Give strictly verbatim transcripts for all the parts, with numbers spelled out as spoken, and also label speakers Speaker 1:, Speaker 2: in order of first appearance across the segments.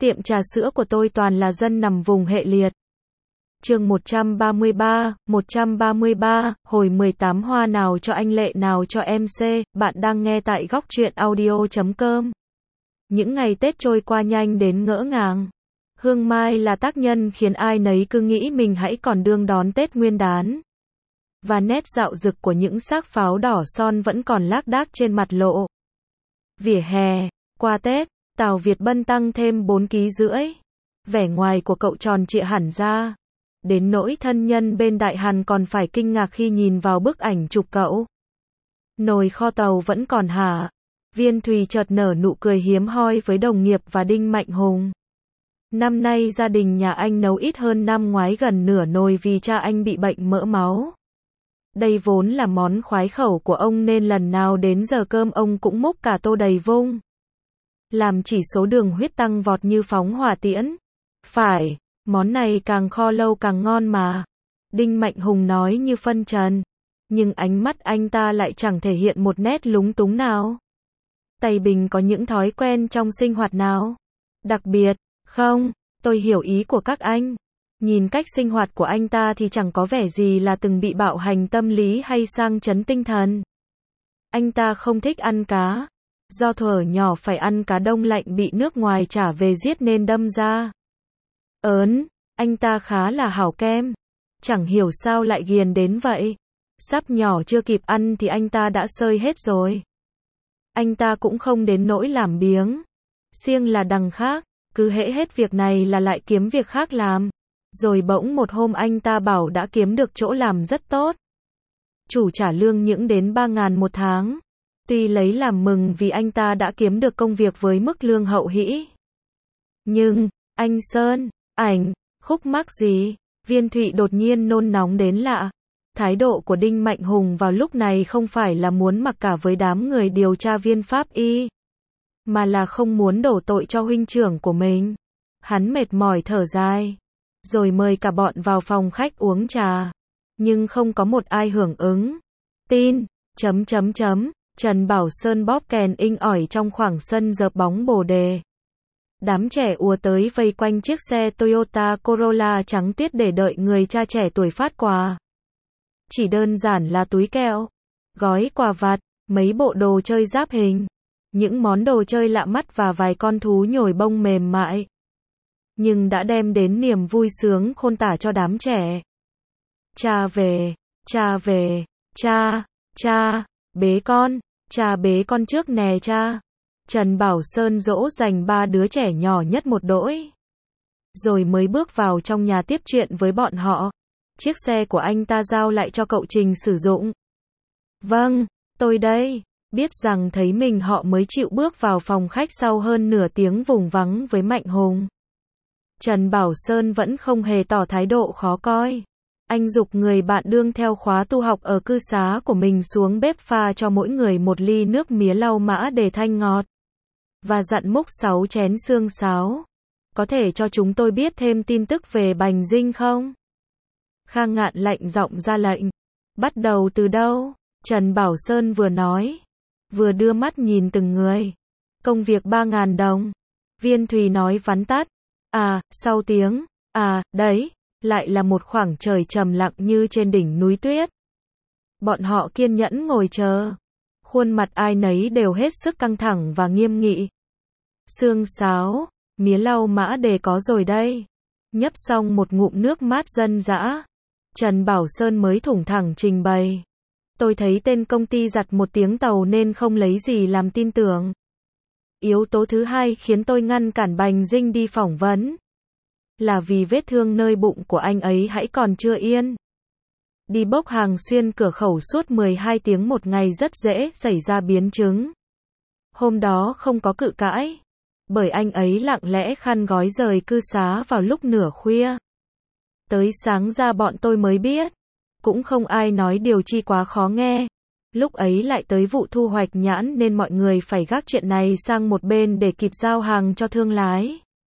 Speaker 1: Tiệm trà sữa của tôi toàn là dân nằm vùng hệ liệt. Chương một trăm ba mươi ba, một trăm ba mươi ba, hồi mười tám hoa nào cho anh Lệ nào cho em C, bạn đang nghe tại góc truyện audio chấm com. Những ngày Tết trôi qua nhanh đến ngỡ ngàng. Hương mai là tác nhân khiến ai nấy cứ nghĩ mình hãy còn đương đón Tết Nguyên đán. Và nét dạo rực của những xác pháo đỏ son vẫn còn lác đác trên mặt lộ. Vỉa hè, qua Tết, Tào Việt Bân tăng thêm bốn ký rưỡi. Vẻ ngoài của cậu tròn trịa hẳn ra. Đến nỗi thân nhân bên Đại Hàn còn phải kinh ngạc khi nhìn vào bức ảnh chụp cậu. Nồi kho tàu vẫn còn hả? Viên Thùy chợt nở nụ cười hiếm hoi với đồng nghiệp và Đinh Mạnh Hùng. Năm nay gia đình nhà anh nấu ít hơn năm ngoái gần nửa nồi vì cha anh bị bệnh mỡ máu. Đây vốn là món khoái khẩu của ông nên lần nào đến giờ cơm ông cũng múc cả tô đầy vung. Làm chỉ số đường huyết tăng vọt như phóng hỏa tiễn. Phải, món này càng kho lâu càng ngon mà. Đinh Mạnh Hùng nói như phân trần. Nhưng ánh mắt anh ta lại chẳng thể hiện một nét lúng túng nào. Tây Bình có những thói quen trong sinh hoạt nào đặc biệt? Không, tôi hiểu ý của các anh. Nhìn cách sinh hoạt của anh ta thì chẳng có vẻ gì là từng bị bạo hành tâm lý hay sang chấn tinh thần. Anh ta không thích ăn cá. Do thuở nhỏ phải ăn cá đông lạnh bị nước ngoài trả về giết nên đâm ra. Ớn, anh ta khá là hảo kem. Chẳng hiểu sao lại ghiền đến vậy. Sắp nhỏ chưa kịp ăn thì anh ta đã sơi hết rồi. Anh ta cũng không đến nỗi làm biếng. Siêng là đằng khác, cứ hễ hết việc này là lại kiếm việc khác làm. Rồi bỗng một hôm anh ta bảo đã kiếm được chỗ làm rất tốt. Chủ trả lương những đến ba ngàn một tháng. Tuy lấy làm mừng vì anh ta đã kiếm được công việc với mức lương hậu hĩ. Nhưng, anh Sơn, ảnh, khúc mắc gì? Viên Thụy đột nhiên nôn nóng đến lạ. Thái độ của Đinh Mạnh Hùng vào lúc này không phải là muốn mặc cả với đám người điều tra viên pháp y, mà là không muốn đổ tội cho huynh trưởng của mình. Hắn mệt mỏi thở dài, rồi mời cả bọn vào phòng khách uống trà. Nhưng không có một ai hưởng ứng. Tin, chấm chấm chấm, Trần Bảo Sơn bóp kèn inh ỏi trong khoảng sân dợp bóng bồ đề. Đám trẻ ùa tới vây quanh chiếc xe Toyota Corolla trắng tiết để đợi người cha trẻ tuổi phát quà. Chỉ đơn giản là túi kẹo, gói quà vặt, mấy bộ đồ chơi giáp hình, những món đồ chơi lạ mắt và vài con thú nhồi bông mềm mại. Nhưng đã đem đến niềm vui sướng khôn tả cho đám trẻ. Cha về, cha về, cha, cha, bế con, cha bế con trước nè cha. Trần Bảo Sơn dỗ dành ba đứa trẻ nhỏ nhất một đỗi. Rồi mới bước vào trong nhà tiếp chuyện với bọn họ. Chiếc xe của anh ta giao lại cho cậu Trình sử dụng. Vâng, tôi đây. Biết rằng thấy mình họ mới chịu bước vào phòng khách sau hơn nửa tiếng vùng vắng với Mạnh Hùng. Trần Bảo Sơn vẫn không hề tỏ thái độ khó coi. Anh giục người bạn đương theo khóa tu học ở cư xá của mình xuống bếp pha cho mỗi người một ly nước mía lau mã để thanh ngọt. Và dặn múc sáu chén xương sáo. Có thể cho chúng tôi biết thêm tin tức về Bành Dinh không? Khang Ngạn lạnh giọng ra lệnh. Bắt đầu từ đâu? Trần Bảo Sơn vừa nói, vừa đưa mắt nhìn từng người. Công việc ba ngàn đồng. Viên Thùy nói vắn tắt. À, sau tiếng, à, đấy, lại là một khoảng trời trầm lặng như trên đỉnh núi tuyết. Bọn họ kiên nhẫn ngồi chờ. Khuôn mặt ai nấy đều hết sức căng thẳng và nghiêm nghị. Xương sáo, mía lau mã đề có rồi đây. Nhấp xong một ngụm nước mát dân dã. Trần Bảo Sơn mới thủng thẳng trình bày. Tôi thấy tên công ty giặt một tiếng tàu nên không lấy gì làm tin tưởng. Yếu tố thứ hai khiến tôi ngăn cản Bành Dinh đi phỏng vấn. Là vì vết thương nơi bụng của anh ấy hãy còn chưa yên. Đi bốc hàng xuyên cửa khẩu suốt mười hai tiếng một ngày rất dễ xảy ra biến chứng. Hôm đó không có cự cãi. Bởi anh ấy lặng lẽ khăn gói rời cư xá vào lúc nửa khuya. Tới sáng ra bọn tôi mới biết. Cũng không ai nói điều chi quá khó nghe. Lúc ấy lại tới vụ thu hoạch nhãn nên mọi người phải gác chuyện này sang một bên để kịp giao hàng cho thương lái.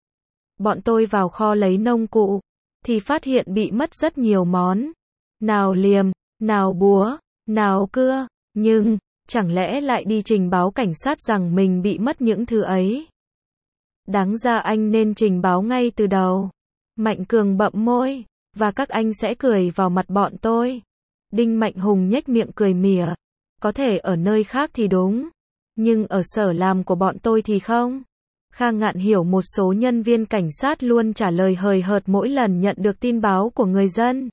Speaker 1: Bọn tôi vào kho lấy nông cụ, thì phát hiện bị mất rất nhiều món. Nào liềm, nào búa, nào cưa, nhưng, chẳng lẽ lại đi trình báo cảnh sát rằng mình bị mất những thứ ấy. Đáng ra anh nên trình báo ngay từ đầu. Mạnh Cường bậm môi, và các anh sẽ cười vào mặt bọn tôi. Đinh Mạnh Hùng nhếch miệng cười mỉa. Có thể ở nơi khác thì đúng, nhưng ở sở làm của bọn tôi thì không. Khang Ngạn hiểu một số nhân viên cảnh sát luôn trả lời hời hợt mỗi lần nhận được tin báo của người dân,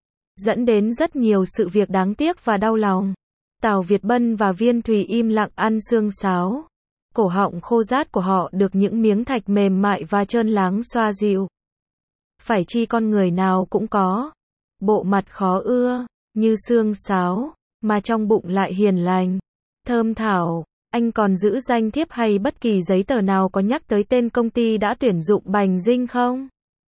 Speaker 1: dẫn đến rất nhiều sự việc đáng tiếc và đau lòng. Tào Việt Bân và Viên Thùy im lặng ăn xương sáo. Cổ họng khô rát của họ được những miếng thạch mềm mại và trơn láng xoa dịu. Phải chi con người nào cũng có bộ mặt khó ưa, như xương sáo, mà trong bụng lại hiền lành, thơm thảo. Anh còn giữ danh thiếp hay bất kỳ giấy tờ nào có nhắc tới tên công ty đã tuyển dụng Bành Dinh không?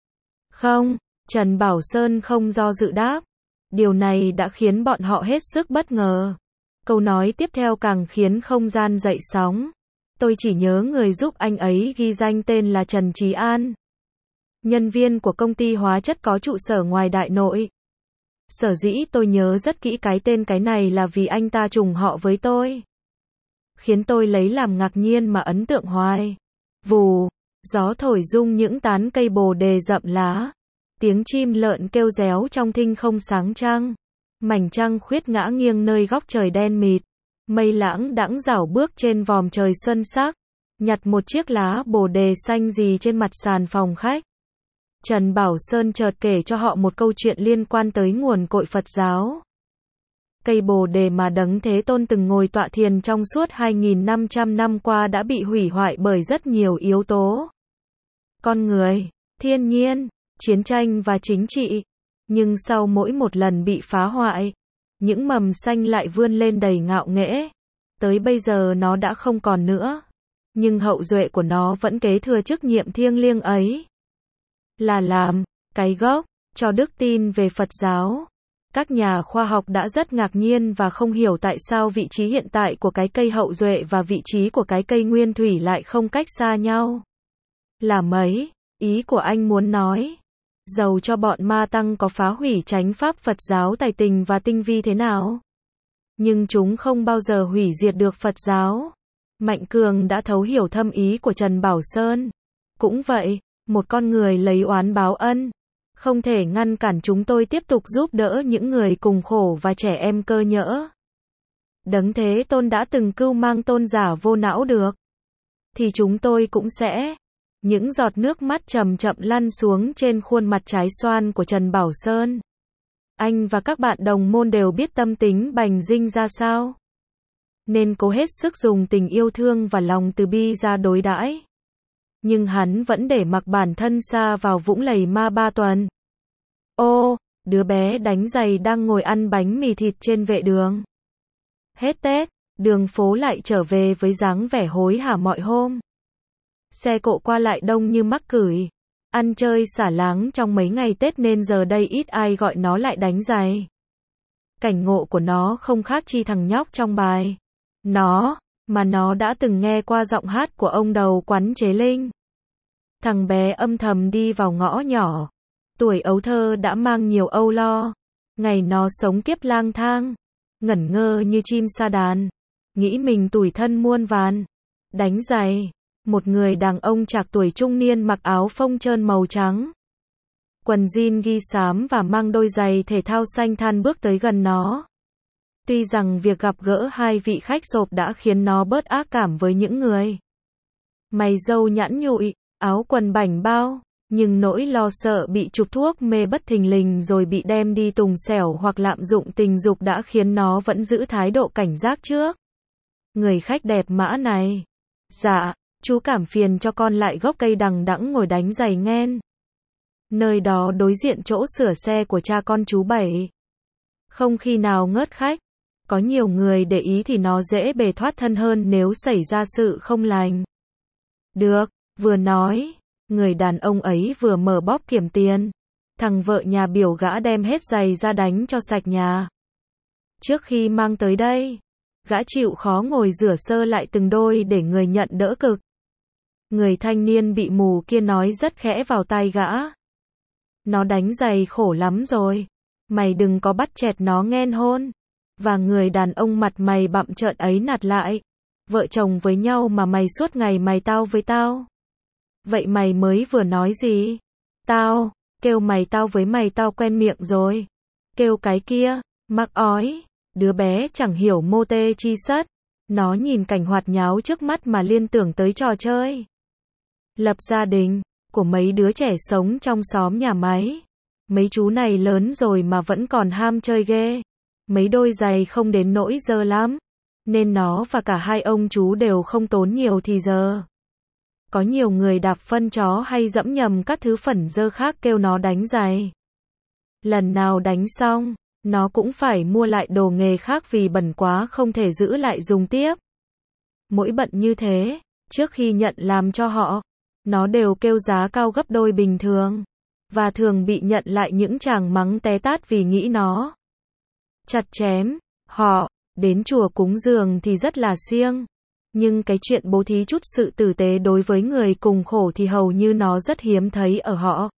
Speaker 1: Không, Trần Bảo Sơn không do dự đáp. Điều này đã khiến bọn họ hết sức bất ngờ. Câu nói tiếp theo càng khiến không gian dậy sóng. Tôi chỉ nhớ người giúp anh ấy ghi danh tên là Trần Trí An, nhân viên của công ty hóa chất có trụ sở ngoài Đại Nội. Sở dĩ tôi nhớ rất kỹ cái tên cái này là vì anh ta trùng họ với tôi. Khiến tôi lấy làm ngạc nhiên mà ấn tượng hoài. Vù, gió thổi rung những tán cây bồ đề rậm lá. Tiếng chim lợn kêu réo trong thinh không sáng trăng. Mảnh trăng khuyết ngã nghiêng nơi góc trời đen mịt. Mây lãng đãng rảo bước trên vòm trời xuân sắc. Nhặt một chiếc lá bồ đề xanh gì trên mặt sàn phòng khách. Trần Bảo Sơn chợt kể cho họ một câu chuyện liên quan tới nguồn cội Phật giáo. Cây bồ đề mà Đấng Thế Tôn từng ngồi tọa thiền trong suốt hai nghìn năm trăm năm qua đã bị hủy hoại bởi rất nhiều yếu tố. Con người, thiên nhiên, chiến tranh và chính trị. Nhưng sau mỗi một lần bị phá hoại, những mầm xanh lại vươn lên đầy ngạo nghễ. Tới bây giờ nó đã không còn nữa. Nhưng hậu duệ của nó vẫn kế thừa chức nhiệm thiêng liêng ấy. Là làm cái gốc cho đức tin về Phật giáo. Các nhà khoa học đã rất ngạc nhiên và không hiểu tại sao vị trí hiện tại của cái cây hậu duệ và vị trí của cái cây nguyên thủy lại không cách xa nhau. Là mấy, ý của anh muốn nói, dầu cho bọn ma tăng có phá hủy chánh pháp Phật giáo tài tình và tinh vi thế nào, nhưng chúng không bao giờ hủy diệt được Phật giáo. Mạnh Cường đã thấu hiểu thâm ý của Trần Bảo Sơn. Cũng vậy, một con người lấy oán báo ân, không thể ngăn cản chúng tôi tiếp tục giúp đỡ những người cùng khổ và trẻ em cơ nhỡ. Đấng Thế Tôn đã từng cưu mang tôn giả vô não được, thì chúng tôi cũng sẽ. Những giọt nước mắt chậm chậm lăn xuống trên khuôn mặt trái xoan của Trần Bảo Sơn. Anh và các bạn đồng môn đều biết tâm tính Bành Dinh ra sao, nên cố hết sức dùng tình yêu thương và lòng từ bi ra đối đãi. Nhưng hắn vẫn để mặc bản thân sa vào vũng lầy ma ba tuần. Ô, đứa bé đánh giày đang ngồi ăn bánh mì thịt trên vệ đường. Hết Tết, đường phố lại trở về với dáng vẻ hối hả mọi hôm. Xe cộ qua lại đông như mắc cửi. Ăn chơi xả láng trong mấy ngày Tết nên giờ đây ít ai gọi nó lại đánh giày. Cảnh ngộ của nó không khác chi thằng nhóc trong bài. Nó, mà nó đã từng nghe qua giọng hát của ông đầu quán Chế Linh. Thằng bé âm thầm đi vào ngõ nhỏ. Tuổi ấu thơ đã mang nhiều âu lo. Ngày nó sống kiếp lang thang, ngẩn ngơ như chim sa đàn, nghĩ mình tủi thân muôn vàn. Đánh giày. Một người đàn ông trạc tuổi trung niên mặc áo phông trơn màu trắng, quần jean ghi xám và mang đôi giày thể thao xanh than bước tới gần nó. Tuy rằng việc gặp gỡ hai vị khách sộp đã khiến nó bớt ác cảm với những người mày râu nhẵn nhụi, áo quần bảnh bao, nhưng nỗi lo sợ bị chụp thuốc mê bất thình lình rồi bị đem đi tùng xẻo hoặc lạm dụng tình dục đã khiến nó vẫn giữ thái độ cảnh giác trước. Người khách đẹp mã này. Dạ, chú cảm phiền cho con lại gốc cây đằng đẵng ngồi đánh giày nghen. Nơi đó đối diện chỗ sửa xe của cha con chú Bảy. Không khi nào ngớt khách. Có nhiều người để ý thì nó dễ bề thoát thân hơn nếu xảy ra sự không lành. Được, vừa nói, người đàn ông ấy vừa mở bóp kiểm tiền. Thằng vợ nhà biểu gã đem hết giày ra đánh cho sạch nhà. Trước khi mang tới đây, gã chịu khó ngồi rửa sơ lại từng đôi để người nhận đỡ cực. Người thanh niên bị mù kia nói rất khẽ vào tai gã. Nó đánh giày khổ lắm rồi. Mày đừng có bắt chẹt nó nghen hôn. Và người đàn ông mặt mày bặm trợn ấy nạt lại. Vợ chồng với nhau mà mày suốt ngày mày tao với tao. Vậy mày mới vừa nói gì? Tao, kêu mày tao với mày tao quen miệng rồi. Kêu cái kia, mắc ói, đứa bé chẳng hiểu mô tê chi sất. Nó nhìn cảnh hoạt nháo trước mắt mà liên tưởng tới trò chơi. Lập gia đình, của mấy đứa trẻ sống trong xóm nhà máy. Mấy chú này lớn rồi mà vẫn còn ham chơi ghê. Mấy đôi giày không đến nỗi dơ lắm. Nên nó và cả hai ông chú đều không tốn nhiều thì giờ. Có nhiều người đạp phân chó hay dẫm nhầm các thứ phẩn dơ khác kêu nó đánh giày. Lần nào đánh xong, nó cũng phải mua lại đồ nghề khác vì bẩn quá không thể giữ lại dùng tiếp. Mỗi bận như thế, trước khi nhận làm cho họ, nó đều kêu giá cao gấp đôi bình thường. Và thường bị nhận lại những tràng mắng té tát vì nghĩ nó chặt chém họ. Đến chùa cúng dường thì rất là siêng. Nhưng cái chuyện bố thí chút sự tử tế đối với người cùng khổ thì hầu như nó rất hiếm thấy ở họ.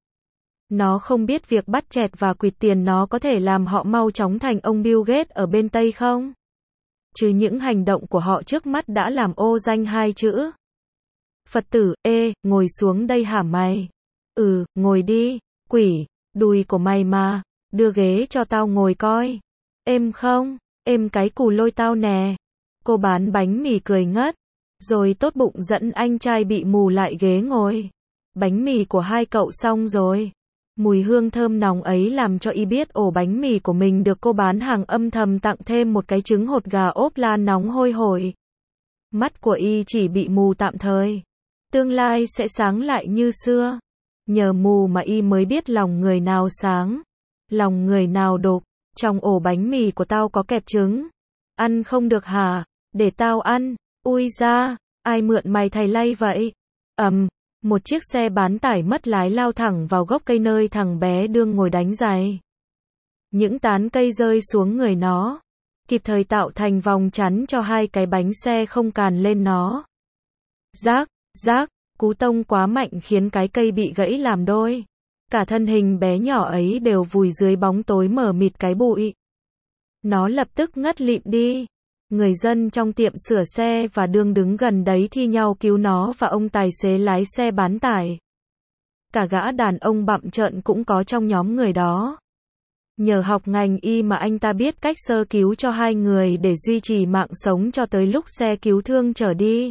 Speaker 1: Nó không biết việc bắt chẹt và quỵt tiền nó có thể làm họ mau chóng thành ông Bill Gates ở bên Tây không? Chứ những hành động của họ trước mắt đã làm ô danh hai chữ. Phật tử, ê, ngồi xuống đây hả mày? Ừ, ngồi đi, quỷ, đùi của mày mà, đưa ghế cho tao ngồi coi. Êm không? Êm cái cù lôi tao nè. Cô bán bánh mì cười ngất, rồi tốt bụng dẫn anh trai bị mù lại ghế ngồi. Bánh mì của hai cậu xong rồi. Mùi hương thơm nóng ấy làm cho y biết ổ bánh mì của mình được cô bán hàng âm thầm tặng thêm một cái trứng hột gà ốp la nóng hôi hổi. Mắt của y chỉ bị mù tạm thời. Tương lai sẽ sáng lại như xưa. Nhờ mù mà y mới biết lòng người nào sáng, lòng người nào đục. Trong ổ bánh mì của tao có kẹp trứng. Ăn không được hả? Để tao ăn. Ui da, ai mượn mày thầy lay vậy? Ầm, um, một chiếc xe bán tải mất lái lao thẳng vào gốc cây nơi thằng bé đương ngồi đánh giày. Những tán cây rơi xuống người nó, kịp thời tạo thành vòng chắn cho hai cái bánh xe không càn lên nó. Rác, rác, cú tông quá mạnh khiến cái cây bị gãy làm đôi. Cả thân hình bé nhỏ ấy đều vùi dưới bóng tối mờ mịt cái bụi. Nó lập tức ngất lịm đi. Người dân trong tiệm sửa xe và đương đứng gần đấy thi nhau cứu nó và ông tài xế lái xe bán tải. Cả gã đàn ông bặm trợn cũng có trong nhóm người đó. Nhờ học ngành y mà anh ta biết cách sơ cứu cho hai người để duy trì mạng sống cho tới lúc xe cứu thương chở đi.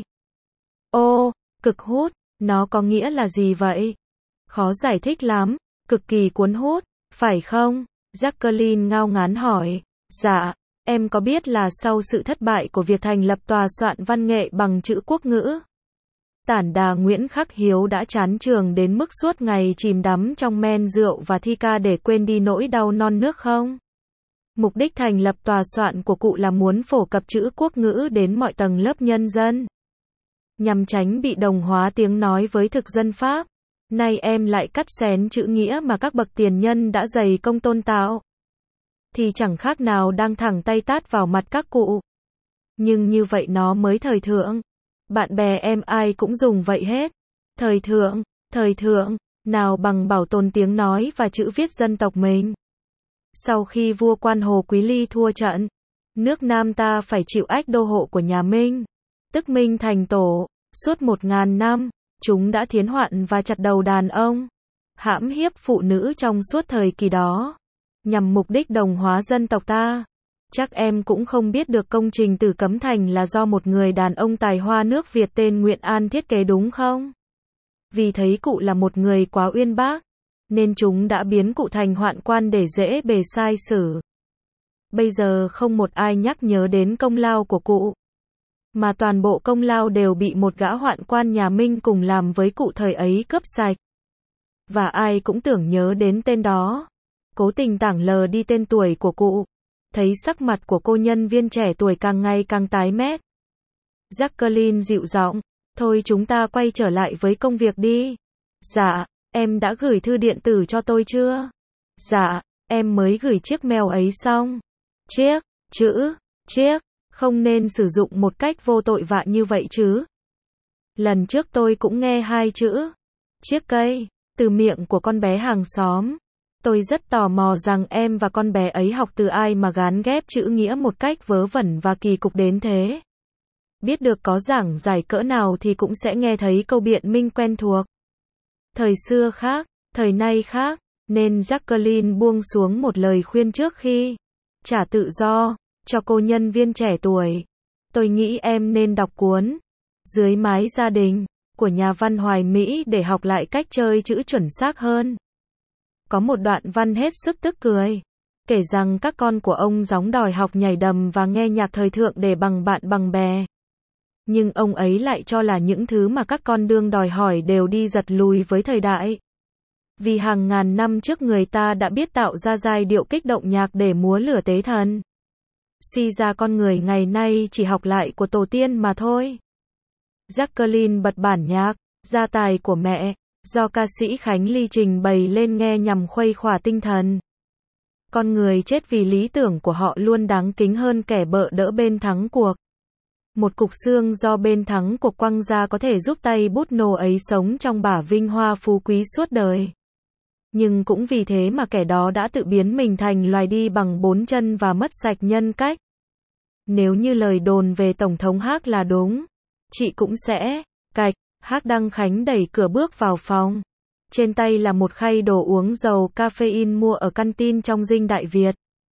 Speaker 1: Ô, cực hút, nó có nghĩa là gì vậy? Khó giải thích lắm, cực kỳ cuốn hút, phải không? Jacqueline ngao ngán hỏi. Dạ, em có biết là sau sự thất bại của việc thành lập tòa soạn văn nghệ bằng chữ quốc ngữ, Tản đà Nguyễn Khắc Hiếu đã chán trường đến mức suốt ngày chìm đắm trong men rượu và thi ca để quên đi nỗi đau non nước không? Mục đích thành lập tòa soạn của cụ là muốn phổ cập chữ quốc ngữ đến mọi tầng lớp nhân dân, nhằm tránh bị đồng hóa tiếng nói với thực dân Pháp. Nay em lại cắt xén chữ nghĩa mà các bậc tiền nhân đã dày công tôn tạo, thì chẳng khác nào đang thẳng tay tát vào mặt các cụ. Nhưng như vậy nó mới thời thượng. Bạn bè em ai cũng dùng vậy hết. Thời thượng, thời thượng, nào bằng bảo tồn tiếng nói và chữ viết dân tộc mình. Sau khi vua Quan Hồ Quý Ly thua trận, nước Nam ta phải chịu ách đô hộ của nhà Minh, tức Minh thành tổ. Suốt một ngàn năm, chúng đã thiến hoạn và chặt đầu đàn ông, hãm hiếp phụ nữ trong suốt thời kỳ đó, nhằm mục đích đồng hóa dân tộc ta. Chắc em cũng không biết được công trình Tử Cấm Thành là do một người đàn ông tài hoa nước Việt tên Nguyễn An thiết kế đúng không? Vì thấy cụ là một người quá uyên bác, nên chúng đã biến cụ thành hoạn quan để dễ bề sai xử. Bây giờ không một ai nhắc nhớ đến công lao của cụ, mà toàn bộ công lao đều bị một gã hoạn quan nhà Minh cùng làm với cụ thời ấy cướp sạch. Và ai cũng tưởng nhớ đến tên đó, cố tình tảng lờ đi tên tuổi của cụ. Thấy sắc mặt của cô nhân viên trẻ tuổi càng ngày càng tái mét, Jacqueline dịu giọng, thôi chúng ta quay trở lại với công việc đi. Dạ, em đã gửi thư điện tử cho tôi chưa? Dạ, em mới gửi chiếc mail ấy xong. Chiếc, chữ, chiếc, không nên sử dụng một cách vô tội vạ như vậy chứ. Lần trước tôi cũng nghe hai chữ, chiếc cây, từ miệng của con bé hàng xóm. Tôi rất tò mò rằng em và con bé ấy học từ ai mà gán ghép chữ nghĩa một cách vớ vẩn và kỳ cục đến thế. Biết được có giảng giải cỡ nào thì cũng sẽ nghe thấy câu biện minh quen thuộc. Thời xưa khác, thời nay khác, nên Jacqueline buông xuống một lời khuyên trước khi trả tự do cho cô nhân viên trẻ tuổi. Tôi nghĩ em nên đọc cuốn Dưới mái gia đình của nhà văn Hoài Mỹ để học lại cách chơi chữ chuẩn xác hơn. Có một đoạn văn hết sức tức cười, kể rằng các con của ông gióng đòi học nhảy đầm và nghe nhạc thời thượng để bằng bạn bằng bè. Nhưng ông ấy lại cho là những thứ mà các con đương đòi hỏi đều đi giật lùi với thời đại. Vì hàng ngàn năm trước người ta đã biết tạo ra giai điệu kích động nhạc để múa lửa tế thần. Suy ra con người ngày nay chỉ học lại của tổ tiên mà thôi. Jacqueline bật bản nhạc Gia tài của mẹ do ca sĩ Khánh Ly trình bày lên nghe nhằm khuây khỏa tinh thần. Con người chết vì lý tưởng của họ luôn đáng kính hơn kẻ bợ đỡ bên thắng cuộc. Một cục xương do bên thắng cuộc quăng ra có thể giúp tay bút nô ấy sống trong bả vinh hoa phú quý suốt đời. Nhưng cũng vì thế mà kẻ đó đã tự biến mình thành loài đi bằng bốn chân và mất sạch nhân cách. Nếu như lời đồn về Tổng thống Haag là đúng, chị cũng sẽ cạch. Haag Đăng Khánh đẩy cửa bước vào phòng. Trên tay là một khay đồ uống giàu caffeine mua ở canteen trong Dinh Đại Việt.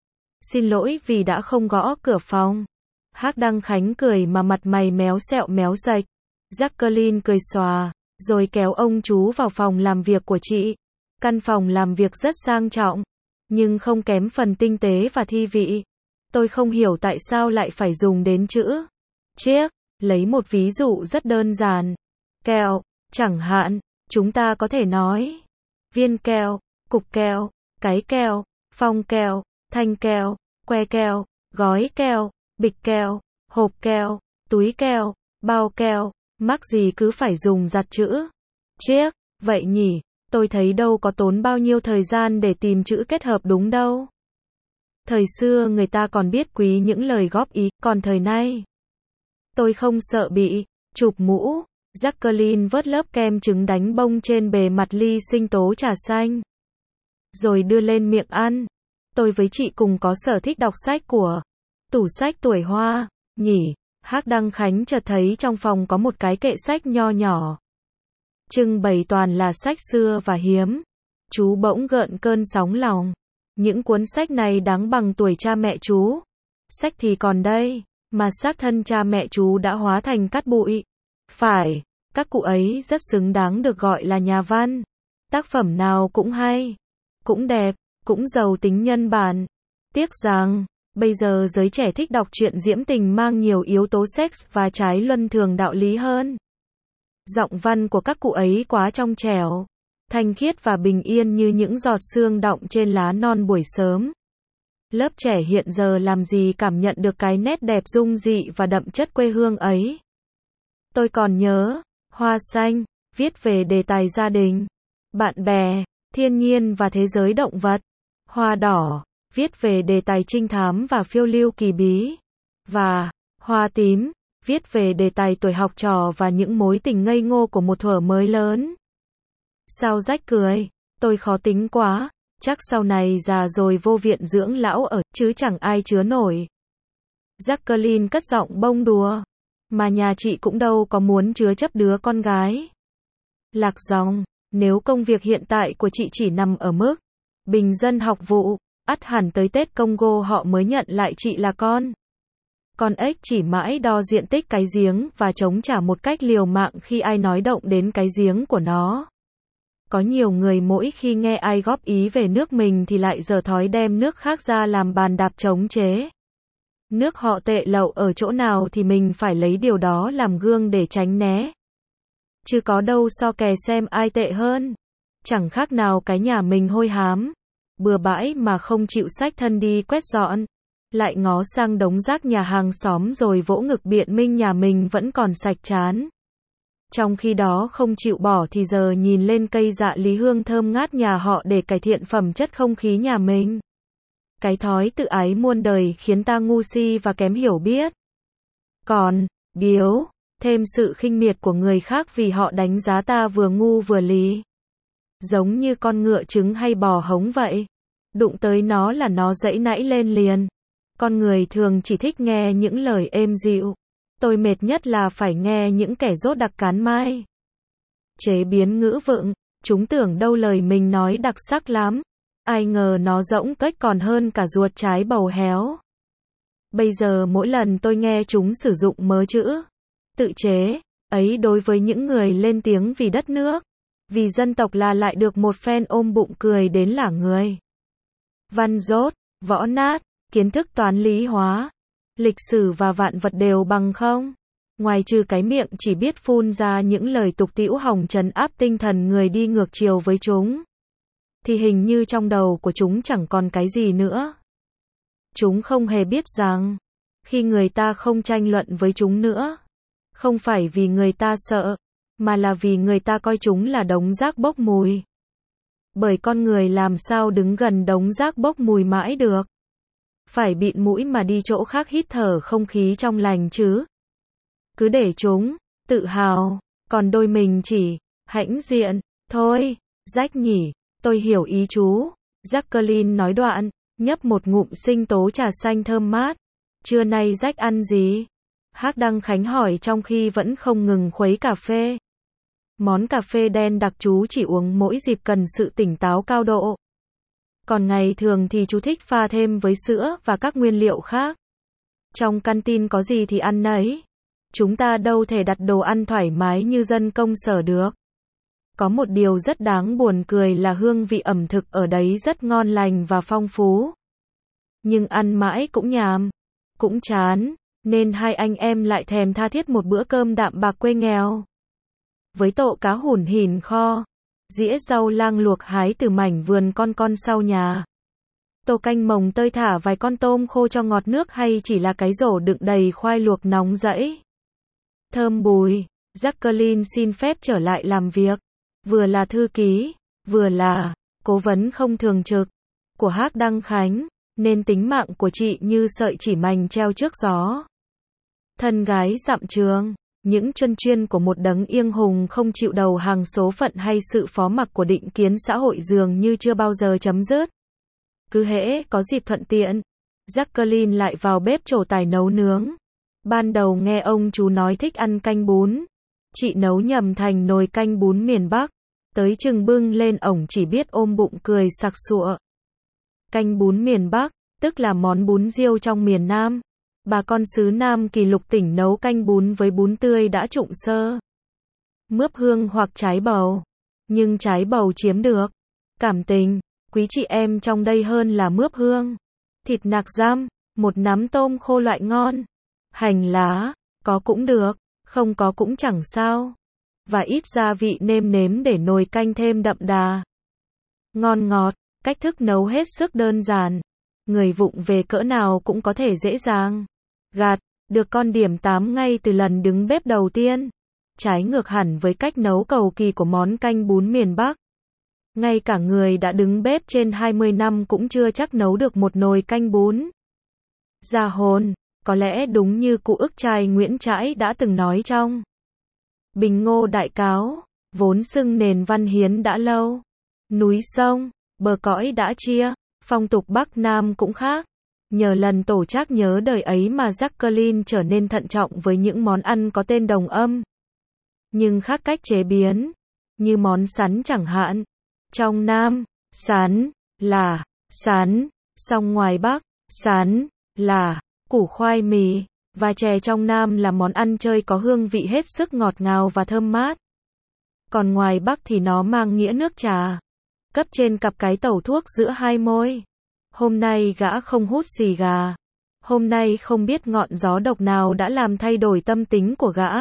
Speaker 1: Xin lỗi vì đã không gõ cửa phòng. Haag Đăng Khánh cười mà mặt mày méo xẹo méo sạch. Jacqueline cười xòa, rồi kéo ông chú vào phòng làm việc của chị. Căn phòng làm việc rất sang trọng, nhưng không kém phần tinh tế và thi vị. Tôi không hiểu tại sao lại phải dùng đến chữ chiếc. Lấy một ví dụ rất đơn giản. Kẹo, chẳng hạn, chúng ta có thể nói viên kẹo, cục kẹo, cái kẹo, phong kẹo, thanh kẹo, que kẹo, gói kẹo, bịch kẹo, hộp kẹo, túi kẹo, bao kẹo, mắc gì cứ phải dùng giặt chữ chiếc, vậy nhỉ, tôi thấy đâu có tốn bao nhiêu thời gian để tìm chữ kết hợp đúng đâu. Thời xưa người ta còn biết quý những lời góp ý, còn thời nay, tôi không sợ bị chụp mũ. Jacqueline vớt lớp kem trứng đánh bông trên bề mặt ly sinh tố trà xanh, rồi đưa lên miệng ăn. Tôi với chị cùng có sở thích đọc sách của tủ sách tuổi hoa, nhỉ. Haag Đăng Khánh chợt thấy trong phòng có một cái kệ sách nho nhỏ, trưng bày toàn là sách xưa và hiếm. Chú bỗng gợn cơn sóng lòng. Những cuốn sách này đáng bằng tuổi cha mẹ chú. Sách thì còn đây, mà xác thân cha mẹ chú đã hóa thành cát bụi. Phải, các cụ ấy rất xứng đáng được gọi là nhà văn. Tác phẩm nào cũng hay, cũng đẹp, cũng giàu tính nhân bản. Tiếc rằng, bây giờ giới trẻ thích đọc truyện diễm tình mang nhiều yếu tố sex và trái luân thường đạo lý hơn. Giọng văn của các cụ ấy quá trong trẻo, thanh khiết và bình yên như những giọt sương đọng trên lá non buổi sớm. Lớp trẻ hiện giờ làm gì cảm nhận được cái nét đẹp dung dị và đậm chất quê hương ấy. Tôi còn nhớ, Hoa Xanh, viết về đề tài gia đình, bạn bè, thiên nhiên và thế giới động vật. Hoa Đỏ, viết về đề tài trinh thám và phiêu lưu kỳ bí. Và Hoa Tím, viết về đề tài tuổi học trò và những mối tình ngây ngô của một thuở mới lớn. Sao rách cười, tôi khó tính quá, chắc sau này già rồi vô viện dưỡng lão ở, chứ chẳng ai chứa nổi. Jacqueline cất giọng bông đùa. Mà nhà chị cũng đâu có muốn chứa chấp đứa con gái. Lạc dòng, nếu công việc hiện tại của chị chỉ nằm ở mức bình dân học vụ, ắt hẳn tới Tết Congo họ mới nhận lại chị là con. Con ếch chỉ mãi đo diện tích cái giếng và chống trả một cách liều mạng khi ai nói động đến cái giếng của nó. Có nhiều người mỗi khi nghe ai góp ý về nước mình thì lại dở thói đem nước khác ra làm bàn đạp chống chế. Nước họ tệ lậu ở chỗ nào thì mình phải lấy điều đó làm gương để tránh né. Chứ có đâu so kè xem ai tệ hơn. Chẳng khác nào cái nhà mình hôi hám, bừa bãi mà không chịu xách thân đi quét dọn. Lại ngó sang đống rác nhà hàng xóm rồi vỗ ngực biện minh nhà mình vẫn còn sạch chán. Trong khi đó không chịu bỏ thì giờ nhìn lên cây dạ lý hương thơm ngát nhà họ để cải thiện phẩm chất không khí nhà mình. Cái thói tự ái muôn đời khiến ta ngu si và kém hiểu biết. Còn, biếu, thêm sự khinh miệt của người khác vì họ đánh giá ta vừa ngu vừa lý. Giống như con ngựa trứng hay bò hống vậy. Đụng tới nó là nó dãy nảy lên liền. Con người thường chỉ thích nghe những lời êm dịu. Tôi mệt nhất là phải nghe những kẻ dốt đặc cán mai. Chế biến ngữ vựng, Chúng tưởng đâu lời mình nói đặc sắc lắm. Ai ngờ nó rỗng tuếch còn hơn cả ruột trái bầu héo. Bây giờ mỗi lần tôi nghe chúng sử dụng mớ chữ tự chế ấy đối với những người lên tiếng vì đất nước, vì dân tộc là lại được một phen ôm bụng cười đến lả người. Văn dốt, võ nát, kiến thức toán lý hóa, lịch sử và vạn vật đều bằng không. Ngoài trừ cái miệng chỉ biết phun ra những lời tục tĩu hòng trấn áp tinh thần người đi ngược chiều với chúng, thì hình như trong đầu của chúng chẳng còn cái gì nữa. Chúng không hề biết rằng, khi người ta không tranh luận với chúng nữa, không phải vì người ta sợ, mà là vì người ta coi chúng là đống rác bốc mùi. Bởi con người làm sao đứng gần đống rác bốc mùi mãi được. Phải bịt mũi mà đi chỗ khác hít thở không khí trong lành chứ. Cứ để chúng tự hào, còn đôi mình chỉ hãnh diện thôi. Jack nhỉ, tôi hiểu ý chú. Jacqueline nói đoạn, nhấp một ngụm sinh tố trà xanh thơm mát. Trưa nay Jack ăn gì? Hắc Đăng Khánh hỏi trong khi vẫn không ngừng khuấy cà phê. Món cà phê đen đặc chú chỉ uống mỗi dịp cần sự tỉnh táo cao độ. Còn ngày thường thì chú thích pha thêm với sữa và các nguyên liệu khác. Trong canteen có gì thì ăn nấy. Chúng ta đâu thể đặt đồ ăn thoải mái như dân công sở được. Có một điều rất đáng buồn cười là hương vị ẩm thực ở đấy rất ngon lành và phong phú. Nhưng ăn mãi cũng nhàm, cũng chán, nên hai anh em lại thèm tha thiết một bữa cơm đạm bạc quê nghèo. Với tô cá hùn hìn kho, dĩa rau lang luộc hái từ mảnh vườn con con sau nhà. Tô canh mồng tơi thả vài con tôm khô cho ngọt nước hay chỉ là cái rổ đựng đầy khoai luộc nóng rẫy. Thơm bùi, Jacqueline xin phép trở lại làm việc. Vừa là thư ký, vừa là cố vấn không thường trực của Hắc Đăng Khánh, nên tính mạng của chị như sợi chỉ mành treo trước gió. Thân gái dặm trường, những chân chuyên của một đấng iêng hùng không chịu đầu hàng số phận hay sự phó mặc của định kiến xã hội dường như chưa bao giờ chấm dứt. Cứ hễ có dịp thuận tiện, Jacqueline lại vào bếp trổ tài nấu nướng. Ban đầu nghe ông chú nói thích ăn canh bún, chị nấu nhầm thành nồi canh bún miền Bắc, tới chừng bưng lên ổng chỉ biết ôm bụng cười sặc sụa. Canh bún miền Bắc, tức là món bún riêu trong miền Nam. Bà con xứ Nam Kỳ Lục tỉnh nấu canh bún với bún tươi đã trụng sơ mướp hương hoặc trái bầu, nhưng trái bầu chiếm được cảm tình quý chị em trong đây hơn là mướp hương. Thịt nạc giam, một nắm tôm khô loại ngon, hành lá, có cũng được, không có cũng chẳng sao, và ít gia vị nêm nếm để nồi canh thêm đậm đà. Ngon ngọt, cách thức nấu hết sức đơn giản, người vụng về cỡ nào cũng có thể dễ dàng gạt được con điểm tám ngay từ lần đứng bếp đầu tiên. Trái ngược hẳn với cách nấu cầu kỳ của món canh bún miền Bắc. Ngay cả người đã đứng bếp trên hai mươi năm cũng chưa chắc nấu được một nồi canh bún ra hồn. Có lẽ đúng như cụ ức trai Nguyễn Trãi đã từng nói trong Bình Ngô Đại Cáo, vốn xưng nền văn hiến đã lâu, núi sông, bờ cõi đã chia, phong tục Bắc Nam cũng khác. Nhờ lần tổ trác nhớ đời ấy mà Jacqueline trở nên thận trọng với những món ăn có tên đồng âm, nhưng khác cách chế biến, như món sắn chẳng hạn. Trong Nam, sắn là sắn, song ngoài Bắc, sắn là củ khoai mì, và chè trong Nam là món ăn chơi có hương vị hết sức ngọt ngào và thơm mát. Còn ngoài Bắc thì nó mang nghĩa nước trà, cấp trên cặp cái tẩu thuốc giữa hai môi. Hôm nay gã không hút xì gà. Hôm nay không biết ngọn gió độc nào đã làm thay đổi tâm tính của gã.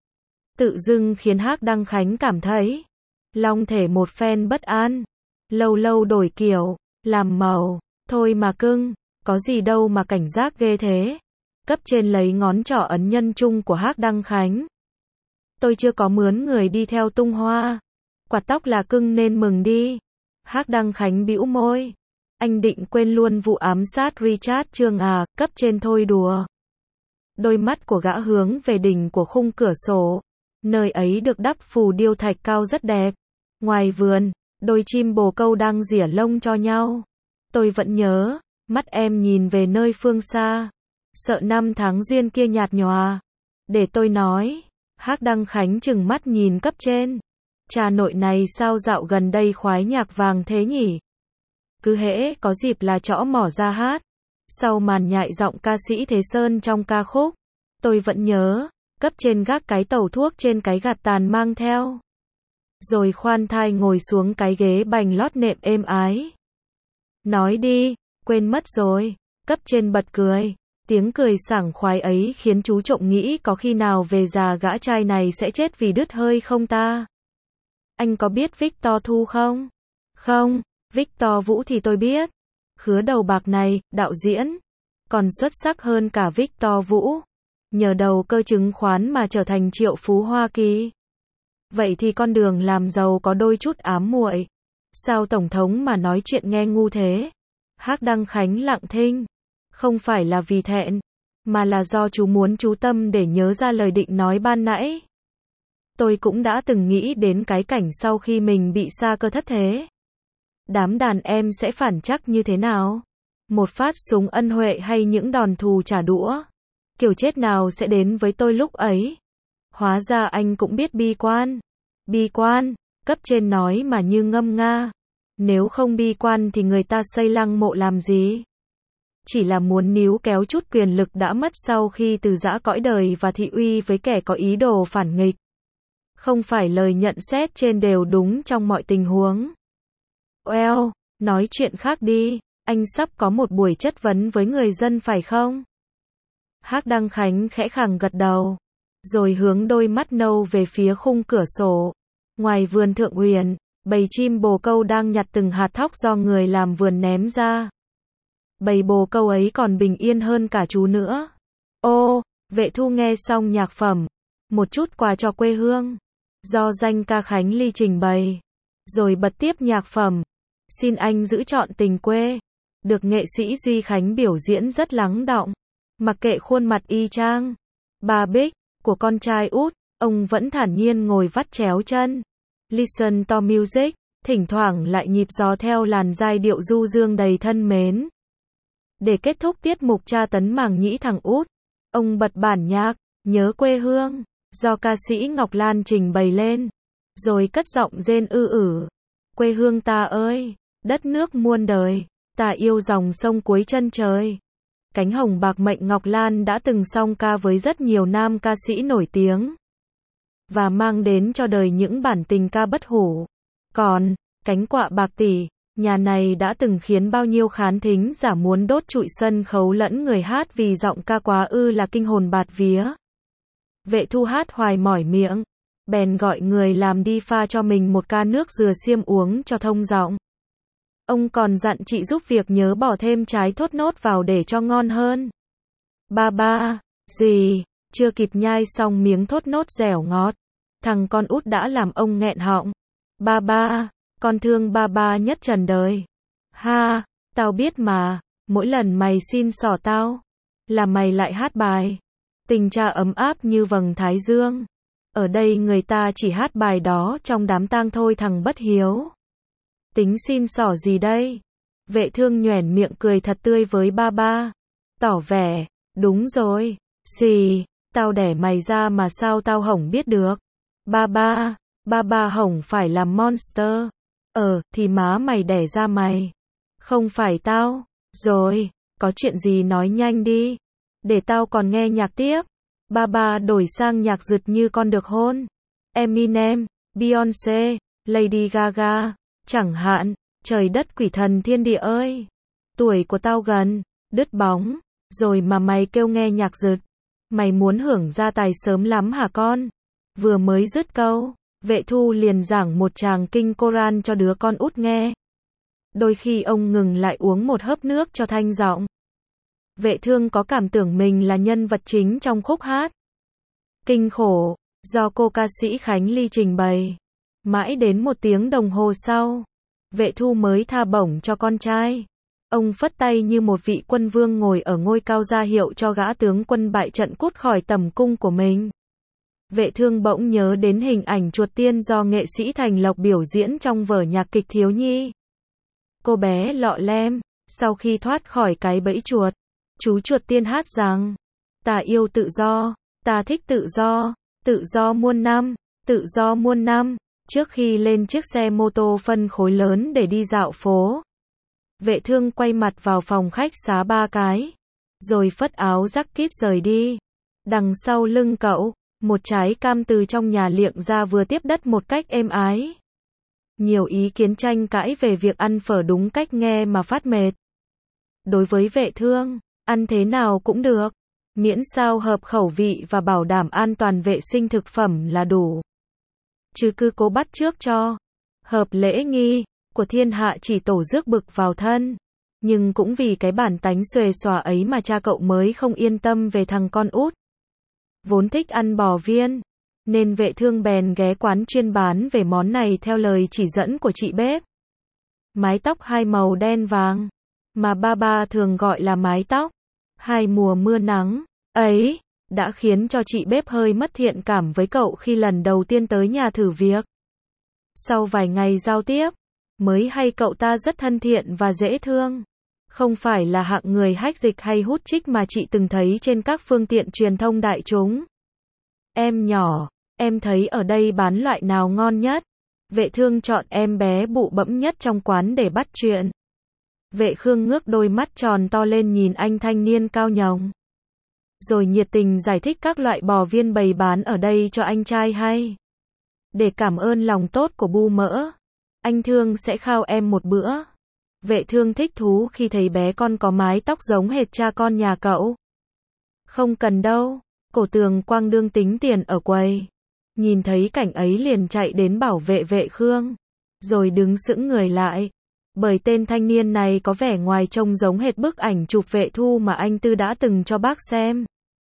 Speaker 1: Tự dưng khiến Hắc Đăng Khánh cảm thấy long thể một phen bất an. Lâu lâu đổi kiểu, làm màu, thôi mà cưng, có gì đâu mà cảnh giác ghê thế. Cấp trên lấy ngón trỏ ấn nhân trung của Hắc Đăng Khánh. Tôi chưa có mướn người đi theo tung hoa. Quạt tóc là cưng nên mừng đi. Hắc Đăng Khánh bĩu môi. Anh định quên luôn vụ ám sát Richard Trương à, cấp trên thôi đùa. Đôi mắt của gã hướng về đỉnh của khung cửa sổ. Nơi ấy được đắp phù điêu thạch cao rất đẹp. Ngoài vườn, đôi chim bồ câu đang rỉa lông cho nhau. Tôi vẫn nhớ, mắt em nhìn về nơi phương xa. Sợ năm tháng duyên kia nhạt nhòa. Để tôi nói. Hắc Đăng Khánh trừng mắt nhìn cấp trên. Cha nội này sao dạo gần đây khoái nhạc vàng thế nhỉ? Cứ hễ có dịp là trõ mỏ ra hát. Sau màn nhại giọng ca sĩ Thế Sơn trong ca khúc, tôi vẫn nhớ, cấp trên gác cái tẩu thuốc trên cái gạt tàn mang theo. Rồi khoan thai ngồi xuống cái ghế bành lót nệm êm ái. Nói đi, quên mất rồi, cấp trên bật cười. Tiếng cười sảng khoái ấy khiến chú Trộm nghĩ có khi nào về già gã trai này sẽ chết vì đứt hơi không ta? Anh có biết Victor Thu không? Không, Victor Vũ thì tôi biết. Khứa đầu bạc này, đạo diễn, còn xuất sắc hơn cả Victor Vũ. Nhờ đầu cơ chứng khoán mà trở thành triệu phú Hoa Kỳ. Vậy thì con đường làm giàu có đôi chút ám muội. Sao Tổng thống mà nói chuyện nghe ngu thế? Hắc Đăng Khánh lặng thinh. Không phải là vì thẹn, mà là do chú muốn chú tâm để nhớ ra lời định nói ban nãy. Tôi cũng đã từng nghĩ đến cái cảnh sau khi mình bị sa cơ thất thế. Đám đàn em sẽ phản trắc như thế nào? Một phát súng ân huệ hay những đòn thù trả đũa? Kiểu chết nào sẽ đến với tôi lúc ấy? Hóa ra anh cũng biết bi quan. Bi quan, cấp trên nói mà như ngâm nga. Nếu không bi quan thì người ta xây lăng mộ làm gì? Chỉ là muốn níu kéo chút quyền lực đã mất sau khi từ giã cõi đời và thị uy với kẻ có ý đồ phản nghịch. Không phải lời nhận xét trên đều đúng trong mọi tình huống. Well, nói chuyện khác đi, anh sắp có một buổi chất vấn với người dân phải không? Hắc Đăng Khánh khẽ khàng gật đầu, rồi hướng đôi mắt nâu về phía khung cửa sổ. Ngoài vườn Thượng Uyển, bầy chim bồ câu đang nhặt từng hạt thóc do người làm vườn ném ra. Bầy bồ câu ấy còn bình yên hơn cả chú nữa. Ô, Vệ Thu nghe xong nhạc phẩm, một chút quà cho quê hương, do danh ca Khánh Ly trình bày, rồi bật tiếp nhạc phẩm, xin anh giữ trọn tình quê, được nghệ sĩ Duy Khánh biểu diễn rất lắng đọng, mặc kệ khuôn mặt y chang, bà Bích, của con trai út, ông vẫn thản nhiên ngồi vắt chéo chân. Listen to music, thỉnh thoảng lại nhịp gió theo làn giai điệu du dương đầy thân mến. Để kết thúc tiết mục tra tấn màng nhĩ thằng út, ông bật bản nhạc, nhớ quê hương, do ca sĩ Ngọc Lan trình bày lên, rồi cất giọng rên ư ử. Quê hương ta ơi, đất nước muôn đời, ta yêu dòng sông cuối chân trời. Cánh hồng bạc mệnh Ngọc Lan đã từng song ca với rất nhiều nam ca sĩ nổi tiếng, và mang đến cho đời những bản tình ca bất hủ. Còn, cánh quạ bạc tỷ, nhà này đã từng khiến bao nhiêu khán thính giả muốn đốt trụi sân khấu lẫn người hát vì giọng ca quá ư là kinh hồn bạt vía. Vệ Thu hát hoài mỏi miệng, bèn gọi người làm đi pha cho mình một ca nước dừa xiêm uống cho thông giọng. Ông còn dặn chị giúp việc nhớ bỏ thêm trái thốt nốt vào để cho ngon hơn. Ba ba, gì, chưa kịp nhai xong miếng thốt nốt dẻo ngọt, thằng con út đã làm ông nghẹn họng. Ba ba, con thương ba ba nhất trần đời. Ha, tao biết mà, mỗi lần mày xin xỏ tao, là mày lại hát bài. Tình cha ấm áp như vầng thái dương. Ở đây người ta chỉ hát bài đó trong đám tang thôi thằng bất hiếu. Tính xin xỏ gì đây? Vệ Thương nhoẻn miệng cười thật tươi với ba ba. Tỏ vẻ, đúng rồi, xì, tao đẻ mày ra mà sao tao hổng biết được. Ba ba, ba ba hổng phải là monster. Ờ, thì má mày đẻ ra mày. Không phải tao. Rồi, có chuyện gì nói nhanh đi. Để tao còn nghe nhạc tiếp. Ba ba đổi sang nhạc rực như con được hôn. Eminem, Beyoncé, Lady Gaga, chẳng hạn, trời đất quỷ thần thiên địa ơi. Tuổi của tao gần, đứt bóng, rồi mà mày kêu nghe nhạc rực. Mày muốn hưởng gia tài sớm lắm hả con? Vừa mới dứt câu, Vệ Thu liền giảng một tràng kinh Koran cho đứa con út nghe. Đôi khi ông ngừng lại uống một hớp nước cho thanh giọng. Vệ Thương có cảm tưởng mình là nhân vật chính trong khúc hát. Kinh khổ, do cô ca sĩ Khánh Ly trình bày. Mãi đến một tiếng đồng hồ sau, Vệ Thu mới tha bổng cho con trai. Ông phất tay như một vị quân vương ngồi ở ngôi cao ra hiệu cho gã tướng quân bại trận cút khỏi tầm cung của mình. Vệ Thương bỗng nhớ đến hình ảnh chuột tiên do nghệ sĩ Thành Lộc biểu diễn trong vở nhạc kịch thiếu nhi. Cô bé lọ lem, sau khi thoát khỏi cái bẫy chuột, chú chuột tiên hát rằng, ta yêu tự do, ta thích tự do, tự do muôn năm, tự do muôn năm. Trước khi lên chiếc xe mô tô phân khối lớn để đi dạo phố, Vệ Thương quay mặt vào phòng khách xá ba cái, rồi phất áo jacket rời đi. Đằng sau lưng cậu, một trái cam từ trong nhà liệng ra vừa tiếp đất một cách êm ái. Nhiều ý kiến tranh cãi về việc ăn phở đúng cách nghe mà phát mệt. Đối với Vệ Thương, ăn thế nào cũng được, miễn sao hợp khẩu vị và bảo đảm an toàn vệ sinh thực phẩm là đủ. Chứ cứ cố bắt chước cho hợp lễ nghi của thiên hạ chỉ tổ rước bực vào thân. Nhưng cũng vì cái bản tánh xuề xòa ấy mà cha cậu mới không yên tâm về thằng con út. Vốn thích ăn bò viên, nên Vệ Thương bèn ghé quán chuyên bán về món này theo lời chỉ dẫn của chị bếp. Mái tóc hai màu đen vàng, mà ba ba thường gọi là mái tóc hai mùa mưa nắng ấy, đã khiến cho chị bếp hơi mất thiện cảm với cậu khi lần đầu tiên tới nhà thử việc. Sau vài ngày giao tiếp, mới hay cậu ta rất thân thiện và dễ thương. Không phải là hạng người hách dịch hay hút chích mà chị từng thấy trên các phương tiện truyền thông đại chúng. Em nhỏ, em thấy ở đây bán loại nào ngon nhất? Vệ Thương chọn em bé bụ bẫm nhất trong quán để bắt chuyện. Vệ Khương ngước đôi mắt tròn to lên nhìn anh thanh niên cao nhồng, rồi nhiệt tình giải thích các loại bò viên bày bán ở đây cho anh trai hay. Để cảm ơn lòng tốt của bu mỡ, anh Thương sẽ khao em một bữa. Vệ Thương thích thú khi thấy bé con có mái tóc giống hệt cha con nhà cậu. Không cần đâu, Cổ Tường Quang đương tính tiền ở quầy. Nhìn thấy cảnh ấy liền chạy đến bảo vệ Vệ Khương, rồi đứng sững người lại. Bởi tên thanh niên này có vẻ ngoài trông giống hệt bức ảnh chụp Vệ Thu mà anh Tư đã từng cho bác xem.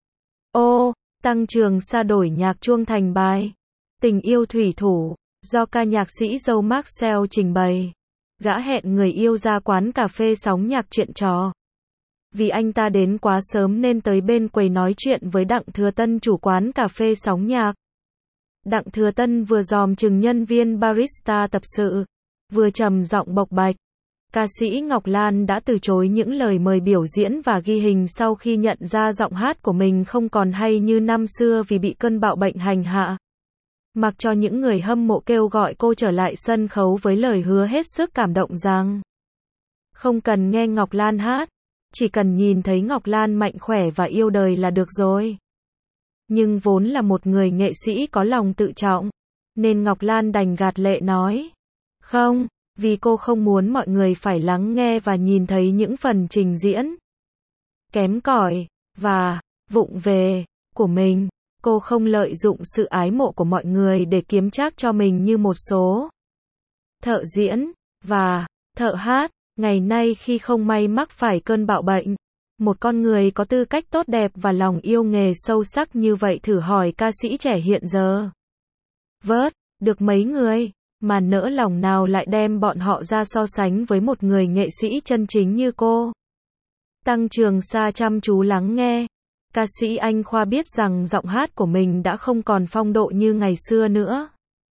Speaker 1: Ô, Tăng Trường Sa đổi nhạc chuông thành bài Tình yêu thủy thủ, do ca nhạc sĩ Joe Maxwell trình bày. Gã hẹn người yêu ra quán cà phê sóng nhạc chuyện trò. Vì anh ta đến quá sớm nên tới bên quầy nói chuyện với Đặng Thừa Tân chủ quán cà phê sóng nhạc. Đặng Thừa Tân vừa dòm chừng nhân viên barista tập sự, vừa trầm giọng bộc bạch. Ca sĩ Ngọc Lan đã từ chối những lời mời biểu diễn và ghi hình sau khi nhận ra giọng hát của mình không còn hay như năm xưa vì bị cơn bạo bệnh hành hạ. Mặc cho những người hâm mộ kêu gọi cô trở lại sân khấu với lời hứa hết sức cảm động rằng không cần nghe Ngọc Lan hát, chỉ cần nhìn thấy Ngọc Lan mạnh khỏe và yêu đời là được rồi. Nhưng vốn là một người nghệ sĩ có lòng tự trọng, nên Ngọc Lan đành gạt lệ nói không, vì cô không muốn mọi người phải lắng nghe và nhìn thấy những phần trình diễn kém cỏi và vụng về của mình. Cô không lợi dụng sự ái mộ của mọi người để kiếm trác cho mình như một số thợ diễn và thợ hát ngày nay khi không may mắc phải cơn bạo bệnh. Một con người có tư cách tốt đẹp và lòng yêu nghề sâu sắc như vậy thử hỏi ca sĩ trẻ hiện giờ vớt được mấy người mà nỡ lòng nào lại đem bọn họ ra so sánh với một người nghệ sĩ chân chính như cô. Tăng Trường Sa chăm chú lắng nghe. Ca sĩ Anh Khoa biết rằng giọng hát của mình đã không còn phong độ như ngày xưa nữa,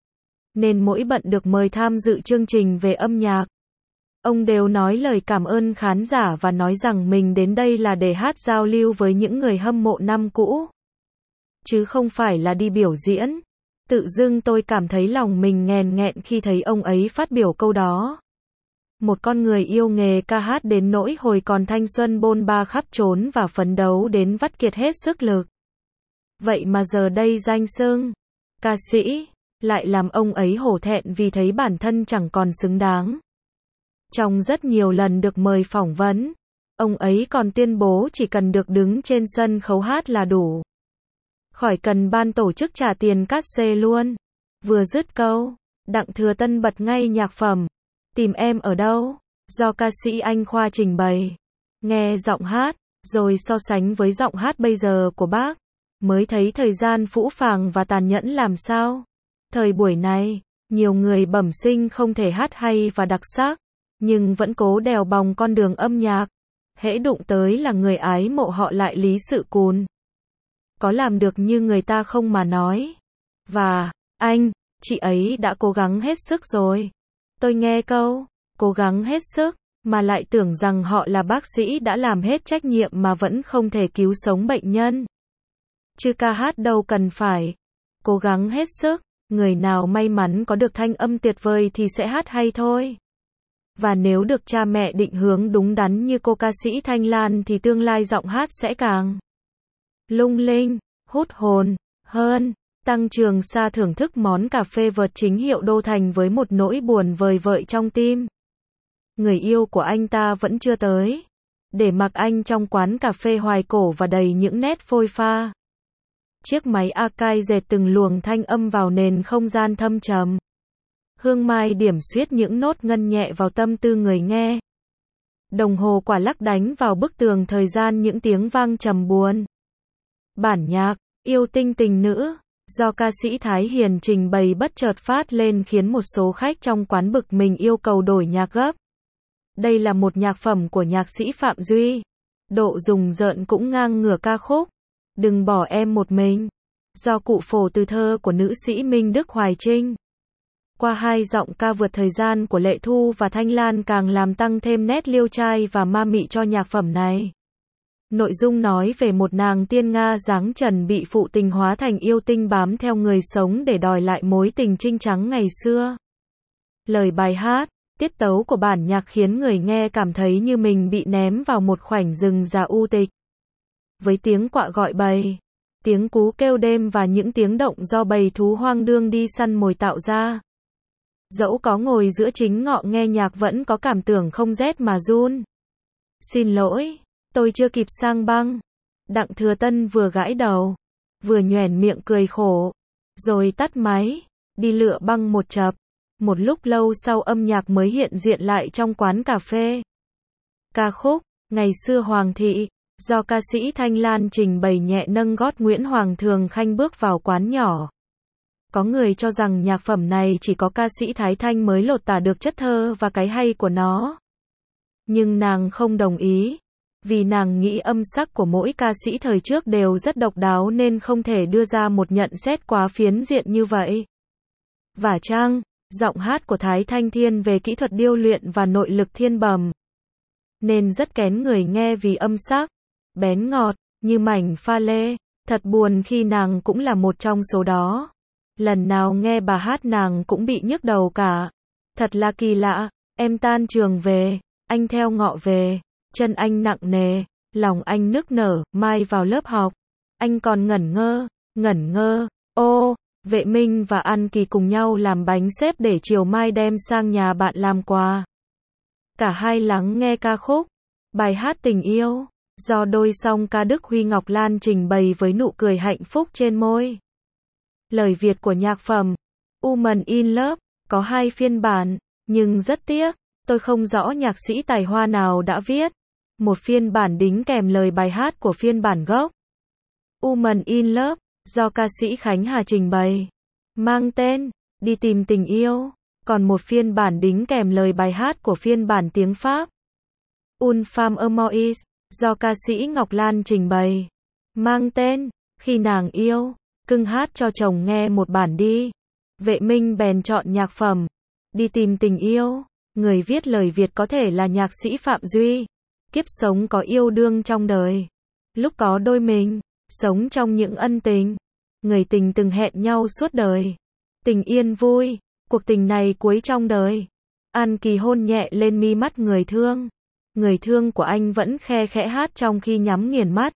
Speaker 1: nên mỗi bận được mời tham dự chương trình về âm nhạc, ông đều nói lời cảm ơn khán giả và nói rằng mình đến đây là để hát giao lưu với những người hâm mộ năm cũ, chứ không phải là đi biểu diễn. Tự dưng tôi cảm thấy lòng mình nghèn nghẹn khi thấy ông ấy phát biểu câu đó. Một con người yêu nghề ca hát đến nỗi hồi còn thanh xuân bôn ba khắp trốn và phấn đấu đến vắt kiệt hết sức lực. Vậy mà giờ đây danh xưng ca sĩ lại làm ông ấy hổ thẹn vì thấy bản thân chẳng còn xứng đáng. Trong rất nhiều lần được mời phỏng vấn, ông ấy còn tuyên bố chỉ cần được đứng trên sân khấu hát là đủ, khỏi cần ban tổ chức trả tiền cát xê luôn. Vừa dứt câu, Đặng Thừa Tân bật ngay nhạc phẩm Tìm Em Ở Đâu, do ca sĩ Anh Khoa trình bày. Nghe giọng hát, rồi so sánh với giọng hát bây giờ của bác, mới thấy thời gian phũ phàng và tàn nhẫn làm sao. Thời buổi này, nhiều người bẩm sinh không thể hát hay và đặc sắc, nhưng vẫn cố đèo bòng con đường âm nhạc. Hễ đụng tới là người ái mộ họ lại lý sự cùn. Có làm được như người ta không mà nói. Và, anh, chị ấy đã cố gắng hết sức rồi. Tôi nghe câu, cố gắng hết sức, mà lại tưởng rằng họ là bác sĩ đã làm hết trách nhiệm mà vẫn không thể cứu sống bệnh nhân. Chứ ca hát đâu cần phải cố gắng hết sức, Người nào may mắn có được thanh âm tuyệt vời thì sẽ hát hay thôi. Và nếu được cha mẹ định hướng đúng đắn như cô ca sĩ Thanh Lan thì tương lai giọng hát sẽ càng lung linh, hút hồn hơn. Tăng Trường Sa thưởng thức món cà phê vợt chính hiệu Đô Thành với một nỗi buồn vời vợi trong tim. Người yêu của anh ta vẫn chưa tới, để mặc anh trong quán cà phê hoài cổ và đầy những nét phôi pha. Chiếc máy arcade dệt từng luồng thanh âm vào nền không gian thâm trầm. Hương mai điểm xuyết những nốt ngân nhẹ vào tâm tư người nghe. Đồng hồ quả lắc đánh vào bức tường thời gian những tiếng vang trầm buồn. Bản nhạc Yêu Tinh Tình Nữ do ca sĩ Thái Hiền trình bày bất chợt phát lên khiến một số khách trong quán bực mình yêu cầu đổi nhạc gấp. Đây là một nhạc phẩm của nhạc sĩ Phạm Duy. Độ rùng rợn cũng ngang ngửa ca khúc Đừng Bỏ Em Một Mình, do cụ phổ từ thơ của nữ sĩ Minh Đức Hoài Trinh. Qua hai giọng ca vượt thời gian của Lệ Thu và Thanh Lan càng làm tăng thêm nét liêu trai và ma mị cho nhạc phẩm này. Nội dung nói về một nàng tiên Nga dáng trần bị phụ tình hóa thành yêu tinh bám theo người sống để đòi lại mối tình trinh trắng ngày xưa. Lời bài hát, tiết tấu của bản nhạc khiến người nghe cảm thấy như mình bị ném vào một khoảnh rừng già u tịch. Với tiếng quạ gọi bầy, tiếng cú kêu đêm và những tiếng động do bầy thú hoang đương đi săn mồi tạo ra. Dẫu có ngồi giữa chính ngọ nghe nhạc vẫn có cảm tưởng không rét mà run. Xin lỗi, tôi chưa kịp sang băng. Đặng Thừa Tân vừa gãi đầu, vừa nhoẻn miệng cười khổ, rồi tắt máy, đi lựa băng một chập. Một lúc lâu sau âm nhạc mới hiện diện lại trong quán cà phê. Ca khúc Ngày Xưa Hoàng Thị do ca sĩ Thanh Lan trình bày nhẹ nâng gót Nguyễn Hoàng Thường Khanh bước vào quán nhỏ. Có người cho rằng nhạc phẩm này chỉ có ca sĩ Thái Thanh mới lột tả được chất thơ và cái hay của nó. Nhưng nàng không đồng ý, vì nàng nghĩ âm sắc của mỗi ca sĩ thời trước đều rất độc đáo nên không thể đưa ra một nhận xét quá phiến diện như vậy. Và chăng, giọng hát của Thái Thanh thiên về kỹ thuật điêu luyện và nội lực thiên bẩm, nên rất kén người nghe vì âm sắc bén ngọt như mảnh pha lê. Thật buồn khi nàng cũng là một trong số đó. Lần nào nghe bà hát nàng cũng bị nhức đầu cả. Thật là kỳ lạ. Em tan trường về, anh theo ngọ về, chân anh nặng nề, lòng anh nức nở, mai vào lớp học. Anh còn ngẩn ngơ, ngẩn ngơ, ô, Vệ Minh và An Kỳ cùng nhau làm bánh xếp để chiều mai đem sang nhà bạn làm quà. Cả hai lắng nghe ca khúc, bài hát Tình Yêu, do đôi song ca Đức Huy Ngọc Lan trình bày với nụ cười hạnh phúc trên môi. Lời Việt của nhạc phẩm Woman in Love có hai phiên bản, nhưng rất tiếc, tôi không rõ nhạc sĩ tài hoa nào đã viết một phiên bản đính kèm lời bài hát của phiên bản gốc. Woman in Love do ca sĩ Khánh Hà trình bày, mang tên Đi Tìm Tình Yêu, còn một phiên bản đính kèm lời bài hát của phiên bản tiếng Pháp. Une femme amoise do ca sĩ Ngọc Lan trình bày, mang tên Khi Nàng Yêu. Cưng hát cho chồng nghe một bản đi. Vệ Minh bèn chọn nhạc phẩm Đi Tìm Tình Yêu. Người viết lời Việt có thể là nhạc sĩ Phạm Duy. Kiếp sống có yêu đương trong đời, lúc có đôi mình, sống trong những ân tình. Người tình từng hẹn nhau suốt đời, tình yên vui, cuộc tình này cuối trong đời. An Kỳ hôn nhẹ lên mi mắt người thương. Người thương của anh vẫn khe khẽ hát trong khi nhắm nghiền mắt.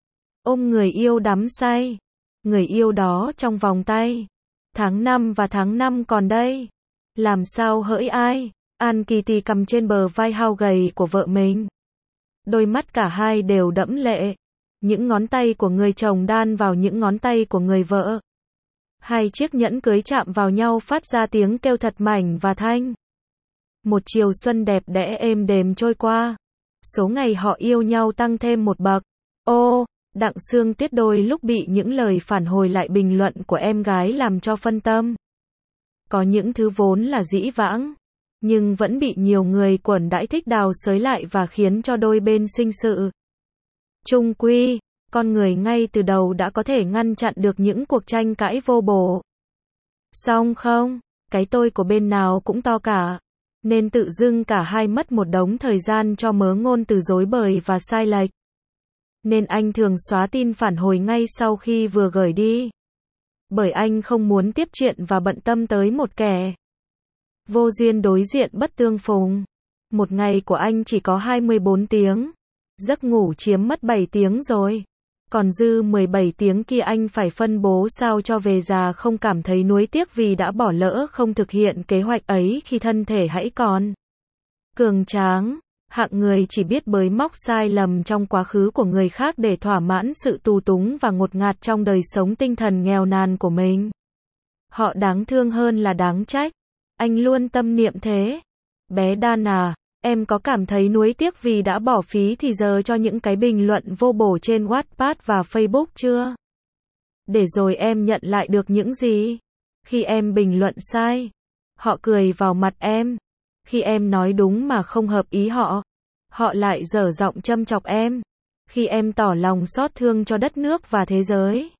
Speaker 1: Ôm người yêu đắm say, người yêu đó trong vòng tay. Tháng năm và tháng năm còn đây, làm sao hỡi ai. An Kỳ tì cầm trên bờ vai hao gầy của vợ mình. Đôi mắt cả hai đều đẫm lệ. Những ngón tay của người chồng đan vào những ngón tay của người vợ. Hai chiếc nhẫn cưới chạm vào nhau phát ra tiếng kêu thật mảnh và thanh. Một chiều xuân đẹp đẽ êm đềm trôi qua. Số ngày họ yêu nhau tăng thêm một bậc. Ô, Đặng Sương Tuyết đôi lúc bị những lời phản hồi lại bình luận của em gái làm cho phân tâm. Có những thứ vốn là dĩ vãng, nhưng vẫn bị nhiều người quẩn đãi thích đào xới lại và khiến cho đôi bên sinh sự. Chung quy, con người ngay từ đầu đã có thể ngăn chặn được những cuộc tranh cãi vô bổ. Song không, cái tôi của bên nào cũng to cả, nên tự dưng cả hai mất một đống thời gian cho mớ ngôn từ dối bời và sai lệch. Nên anh thường xóa tin phản hồi ngay sau khi vừa gửi đi. Bởi anh không muốn tiếp chuyện và bận tâm tới một kẻ vô duyên đối diện bất tương phùng. Một ngày của anh chỉ có hai mươi bốn tiếng. Giấc ngủ chiếm mất bảy tiếng rồi. Còn dư mười bảy tiếng kia anh phải phân bố sao cho về già không cảm thấy nuối tiếc vì đã bỏ lỡ không thực hiện kế hoạch ấy khi thân thể hãy còn cường tráng. Hạng người chỉ biết bới móc sai lầm trong quá khứ của người khác để thỏa mãn sự tù túng và ngột ngạt trong đời sống tinh thần nghèo nàn của mình. Họ đáng thương hơn là đáng trách. Anh luôn tâm niệm thế. Bé Dan à, em có cảm thấy nuối tiếc vì đã bỏ phí thì giờ cho những cái bình luận vô bổ trên Wattpad và Facebook chưa? Để rồi em nhận lại được những gì? Khi em bình luận sai, họ cười vào mặt em. Khi em nói đúng mà không hợp ý họ, họ lại dở giọng châm chọc em. Khi em tỏ lòng xót thương cho đất nước và thế giới,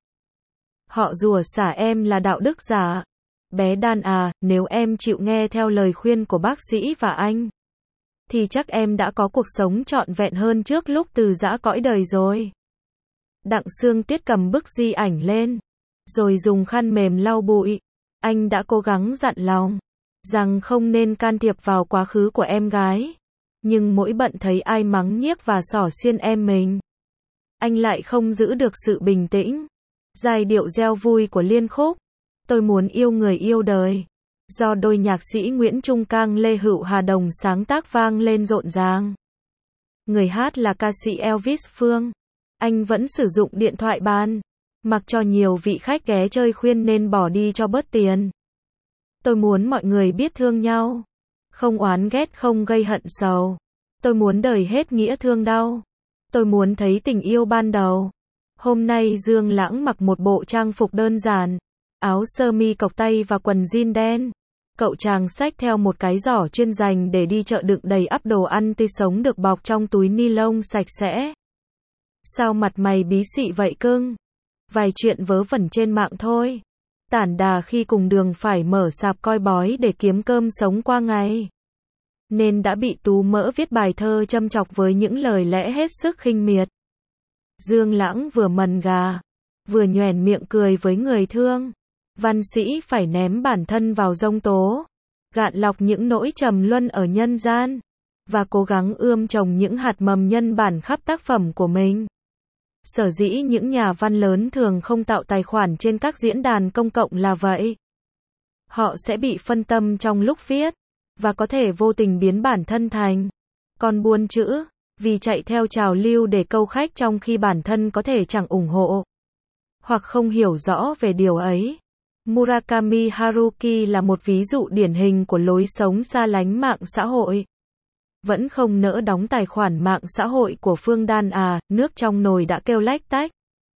Speaker 1: họ rủa xả em là đạo đức giả. Bé Dan à, nếu em chịu nghe theo lời khuyên của bác sĩ và anh, thì chắc em đã có cuộc sống trọn vẹn hơn trước lúc từ giã cõi đời rồi. Đặng Sương Tuyết cầm bức di ảnh lên, rồi dùng khăn mềm lau bụi. Anh đã cố gắng dặn lòng rằng không nên can thiệp vào quá khứ của em gái. Nhưng mỗi bận thấy ai mắng nhiếc và xỏ xiên em mình, anh lại không giữ được sự bình tĩnh. Giai điệu reo vui của liên khúc Tôi muốn yêu người yêu đời, do đôi nhạc sĩ Nguyễn Trung Cang Lê Hữu Hà Đồng sáng tác vang lên rộn ràng. Người hát là ca sĩ Elvis Phương. Anh vẫn sử dụng điện thoại bàn, mặc cho nhiều vị khách ghé chơi khuyên nên bỏ đi cho bớt tiền. Tôi muốn mọi người biết thương nhau, không oán ghét, không gây hận sầu. Tôi muốn đời hết nghĩa thương đau. Tôi muốn thấy tình yêu ban đầu. Hôm nay Dương Lãng mặc một bộ trang phục đơn giản, áo sơ mi cộc tay và quần jean đen. Cậu chàng xách theo một cái giỏ chuyên dành để đi chợ đựng đầy ắp đồ ăn tươi sống được bọc trong túi ni lông sạch sẽ. Sao mặt mày bí xị vậy cưng? Vài chuyện vớ vẩn trên mạng thôi. Tản đà khi cùng đường phải mở sạp coi bói để kiếm cơm sống qua ngày, nên đã bị Tú Mỡ viết bài thơ châm chọc với những lời lẽ hết sức khinh miệt. Dương Lãng vừa mần gà, vừa nhoẻn miệng cười với người thương. Văn sĩ phải ném bản thân vào giông tố, gạn lọc những nỗi trầm luân ở nhân gian, và cố gắng ươm trồng những hạt mầm nhân bản khắp tác phẩm của mình. Sở dĩ những nhà văn lớn thường không tạo tài khoản trên các diễn đàn công cộng là vậy. Họ sẽ bị phân tâm trong lúc viết, và có thể vô tình biến bản thân thành con buôn chữ, vì chạy theo trào lưu để câu khách trong khi bản thân có thể chẳng ủng hộ, hoặc không hiểu rõ về điều ấy. Murakami Haruki là một ví dụ điển hình của lối sống xa lánh mạng xã hội. Vẫn không nỡ đóng tài khoản mạng xã hội của Phương Dan à, nước trong nồi đã kêu lách tách.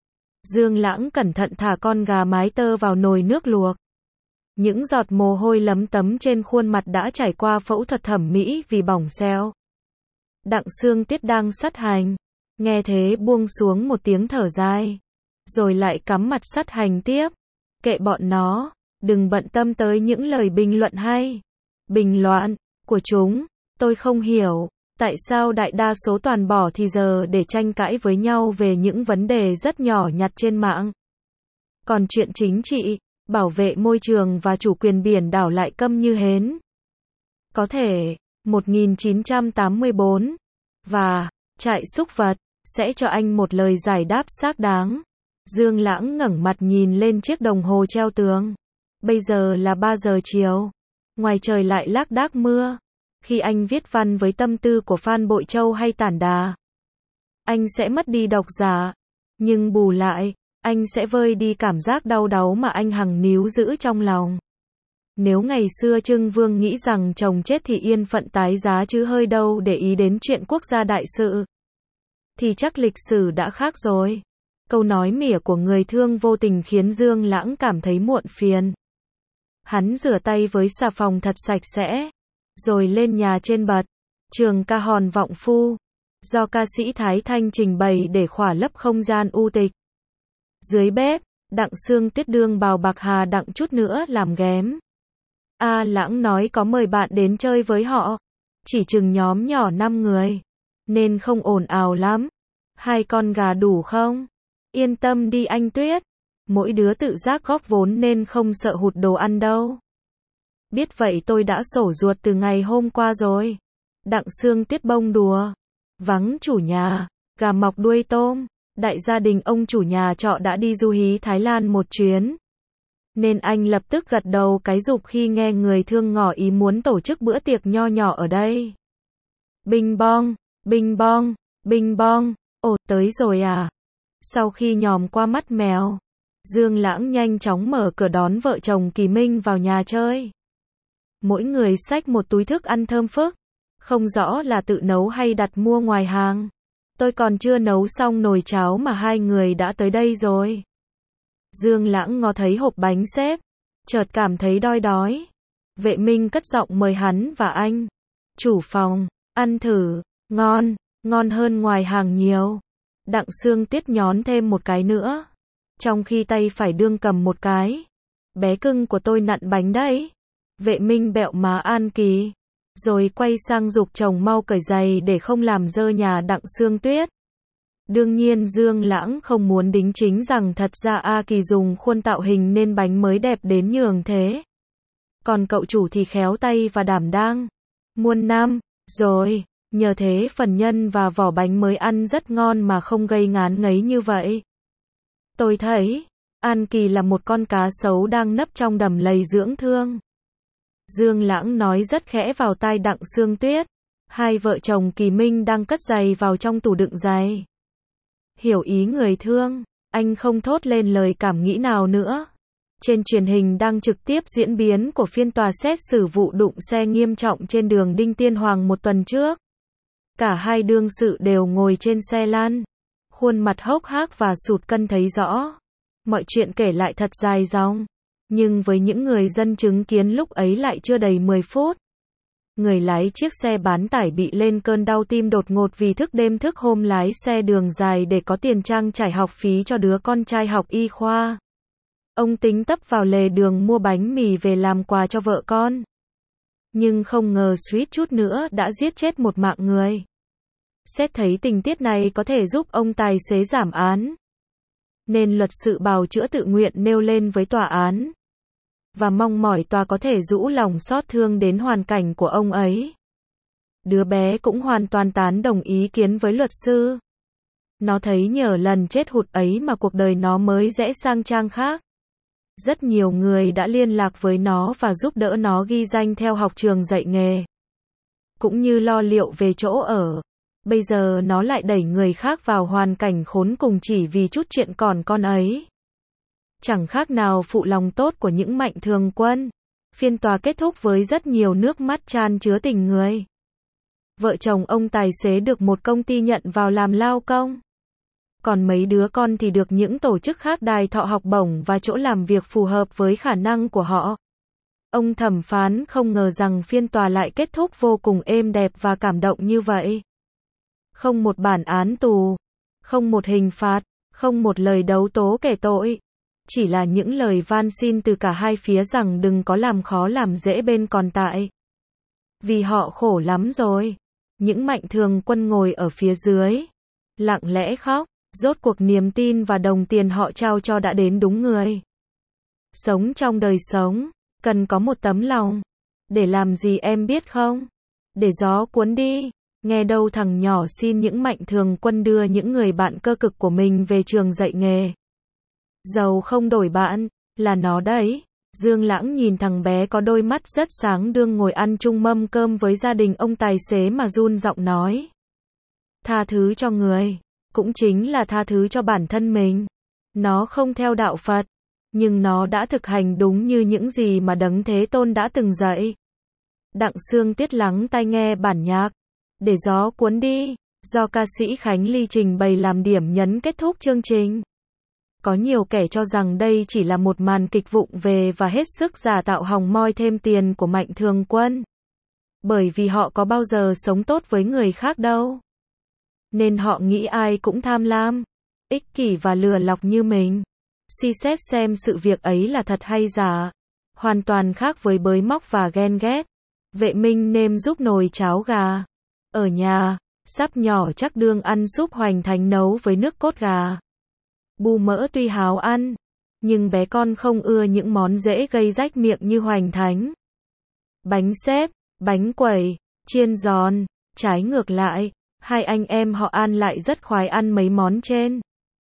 Speaker 1: Dương Lãng cẩn thận thả con gà mái tơ vào nồi nước luộc. Những giọt mồ hôi lấm tấm trên khuôn mặt đã trải qua phẫu thuật thẩm mỹ vì bỏng xeo. Đặng Sương Tuyết đang sắt hành, nghe thế buông xuống một tiếng thở dài, rồi lại cắm mặt sắt hành tiếp. Kệ bọn nó, đừng bận tâm tới những lời bình luận hay bình luận của chúng. Tôi không hiểu tại sao đại đa số toàn bỏ thì giờ để tranh cãi với nhau về những vấn đề rất nhỏ nhặt trên mạng. Còn chuyện chính trị, bảo vệ môi trường và chủ quyền biển đảo lại câm như hến. Có thể, một nghìn chín trăm tám mươi bốn và trại súc vật sẽ cho anh một lời giải đáp xác đáng. Dương Lãng ngẩng mặt nhìn lên chiếc đồng hồ treo tường. Bây giờ là ba giờ chiều. Ngoài trời lại lác đác mưa. Khi anh viết văn với tâm tư của Phan Bội Châu hay Tản Đà, anh sẽ mất đi độc giả. Nhưng bù lại, anh sẽ vơi đi cảm giác đau đáu mà anh hằng níu giữ trong lòng. Nếu ngày xưa Trưng Vương nghĩ rằng chồng chết thì yên phận tái giá chứ hơi đâu để ý đến chuyện quốc gia đại sự, thì chắc lịch sử đã khác rồi. Câu nói mỉa của người thương vô tình khiến Dương Lãng cảm thấy muộn phiền. Hắn rửa tay với xà phòng thật sạch sẽ, rồi lên nhà trên bật trường ca Hòn Vọng Phu, do ca sĩ Thái Thanh trình bày để khỏa lấp không gian u tịch. Dưới bếp, Đặng Sương Tuyết đương bào bạc hà đặng chút nữa làm ghém. A Lãng nói có mời bạn đến chơi với họ, chỉ chừng nhóm nhỏ năm người, nên không ồn ào lắm. Hai con gà đủ không? Yên tâm đi anh Tuyết, Mỗi đứa tự giác góp vốn nên không sợ hụt đồ ăn đâu. Biết vậy tôi đã sổ ruột từ ngày hôm qua rồi. Đặng Sương Tuyết bông đùa. Vắng chủ nhà, gà mọc đuôi tôm. Đại gia đình ông chủ nhà trọ đã đi du hí Thái Lan một chuyến. Nên anh lập tức gật đầu cái rụp khi nghe người thương ngỏ ý muốn tổ chức bữa tiệc nho nhỏ ở đây. Bing bong, bing bong, bing bong. Ồ, tới rồi à? Sau khi nhòm qua mắt mèo, Dương Lãng nhanh chóng mở cửa đón vợ chồng Kỳ Minh vào nhà chơi. Mỗi người xách một túi thức ăn thơm phức, không rõ là tự nấu hay đặt mua ngoài hàng. Tôi còn chưa nấu xong nồi cháo mà hai người đã tới đây rồi. Dương Lãng ngó thấy hộp bánh xếp, chợt cảm thấy đói đói. Vệ Minh cất giọng mời hắn và anh chủ phòng, ăn thử, ngon, ngon hơn ngoài hàng nhiều. Đặng Sương Tuyết nhón thêm một cái nữa, trong khi tay phải đương cầm một cái. Bé cưng của tôi nặn bánh đấy. Vệ Minh bẹo má An Kỳ, rồi quay sang giục chồng mau cởi giày để không làm dơ nhà Đặng Sương Tuyết. Đương nhiên Dương Lãng không muốn đính chính rằng thật ra A Kỳ dùng khuôn tạo hình nên bánh mới đẹp đến nhường thế. Còn cậu chủ thì khéo tay và đảm đang. Muôn năm, rồi, nhờ thế phần nhân và vỏ bánh mới ăn rất ngon mà không gây ngán ngấy như vậy. Tôi thấy, An Kỳ là một con cá sấu đang nấp trong đầm lầy dưỡng thương. Dương Lãng nói rất khẽ vào tai Đặng Sương Tuyết. Hai vợ chồng Kỳ Minh đang cất giày vào trong tủ đựng giày. Hiểu ý người thương, anh không thốt lên lời cảm nghĩ nào nữa. Trên truyền hình đang trực tiếp diễn biến của phiên tòa xét xử vụ đụng xe nghiêm trọng trên đường Đinh Tiên Hoàng một tuần trước. Cả hai đương sự đều ngồi trên xe lăn, khuôn mặt hốc hác và sụt cân thấy rõ. Mọi chuyện kể lại thật dài dòng, nhưng với những người dân chứng kiến lúc ấy lại chưa đầy mười phút. Người lái chiếc xe bán tải bị lên cơn đau tim đột ngột vì thức đêm thức hôm lái xe đường dài để có tiền trang trải học phí cho đứa con trai học y khoa. Ông tính tấp vào lề đường mua bánh mì về làm quà cho vợ con. Nhưng không ngờ suýt chút nữa đã giết chết một mạng người. Xét thấy tình tiết này có thể giúp ông tài xế giảm án, nên luật sự bào chữa tự nguyện nêu lên với tòa án, và mong mỏi tòa có thể rũ lòng xót thương đến hoàn cảnh của ông ấy. Đứa bé cũng hoàn toàn tán đồng ý kiến với luật sư. Nó thấy nhờ lần chết hụt ấy mà cuộc đời nó mới rẽ sang trang khác. Rất nhiều người đã liên lạc với nó và giúp đỡ nó ghi danh theo học trường dạy nghề, cũng như lo liệu về chỗ ở. Bây giờ nó lại đẩy người khác vào hoàn cảnh khốn cùng chỉ vì chút chuyện còn con ấy. Chẳng khác nào phụ lòng tốt của những mạnh thường quân. Phiên tòa kết thúc với rất nhiều nước mắt chan chứa tình người. Vợ chồng ông tài xế được một công ty nhận vào làm lao công. Còn mấy đứa con thì được những tổ chức khác đài thọ học bổng và chỗ làm việc phù hợp với khả năng của họ. Ông thẩm phán không ngờ rằng phiên tòa lại kết thúc vô cùng êm đẹp và cảm động như vậy. Không một bản án tù, không một hình phạt, không một lời đấu tố kể tội. Chỉ là những lời van xin từ cả hai phía rằng đừng có làm khó làm dễ bên còn tại. Vì họ khổ lắm rồi. Những mạnh thường quân ngồi ở phía dưới, lặng lẽ khóc, rốt cuộc niềm tin và đồng tiền họ trao cho đã đến đúng người. Sống trong đời sống, cần có một tấm lòng. Để làm gì em biết không? Để gió cuốn đi. Nghe đâu thằng nhỏ xin những mạnh thường quân đưa những người bạn cơ cực của mình về trường dạy nghề. Giàu không đổi bạn, là nó đấy. Dương Lãng nhìn thằng bé có đôi mắt rất sáng đương ngồi ăn chung mâm cơm với gia đình ông tài xế mà run giọng nói. Tha thứ cho người, cũng chính là tha thứ cho bản thân mình. Nó không theo đạo Phật, nhưng nó đã thực hành đúng như những gì mà Đấng Thế Tôn đã từng dạy. Đặng Sương Tuyết lắng tai nghe bản nhạc Để gió cuốn đi, do ca sĩ Khánh Ly trình bày làm điểm nhấn kết thúc chương trình. Có nhiều kẻ cho rằng đây chỉ là một màn kịch vụng về và hết sức giả tạo hòng moi thêm tiền của mạnh thường quân. Bởi vì họ có bao giờ sống tốt với người khác đâu. Nên họ nghĩ ai cũng tham lam, ích kỷ và lừa lọc như mình. Suy xét xem sự việc ấy là thật hay giả. Hoàn toàn khác với bới móc và ghen ghét. Vệ Minh nêm giúp nồi cháo gà. Ở nhà, sắp nhỏ chắc đương ăn súp hoành thánh nấu với nước cốt gà. Bu mỡ tuy háo ăn, Nhưng bé con không ưa những món dễ gây rách miệng như hoành thánh, bánh xếp, bánh quẩy, chiên giòn. Trái ngược lại, hai anh em họ An lại rất khoái ăn mấy món trên.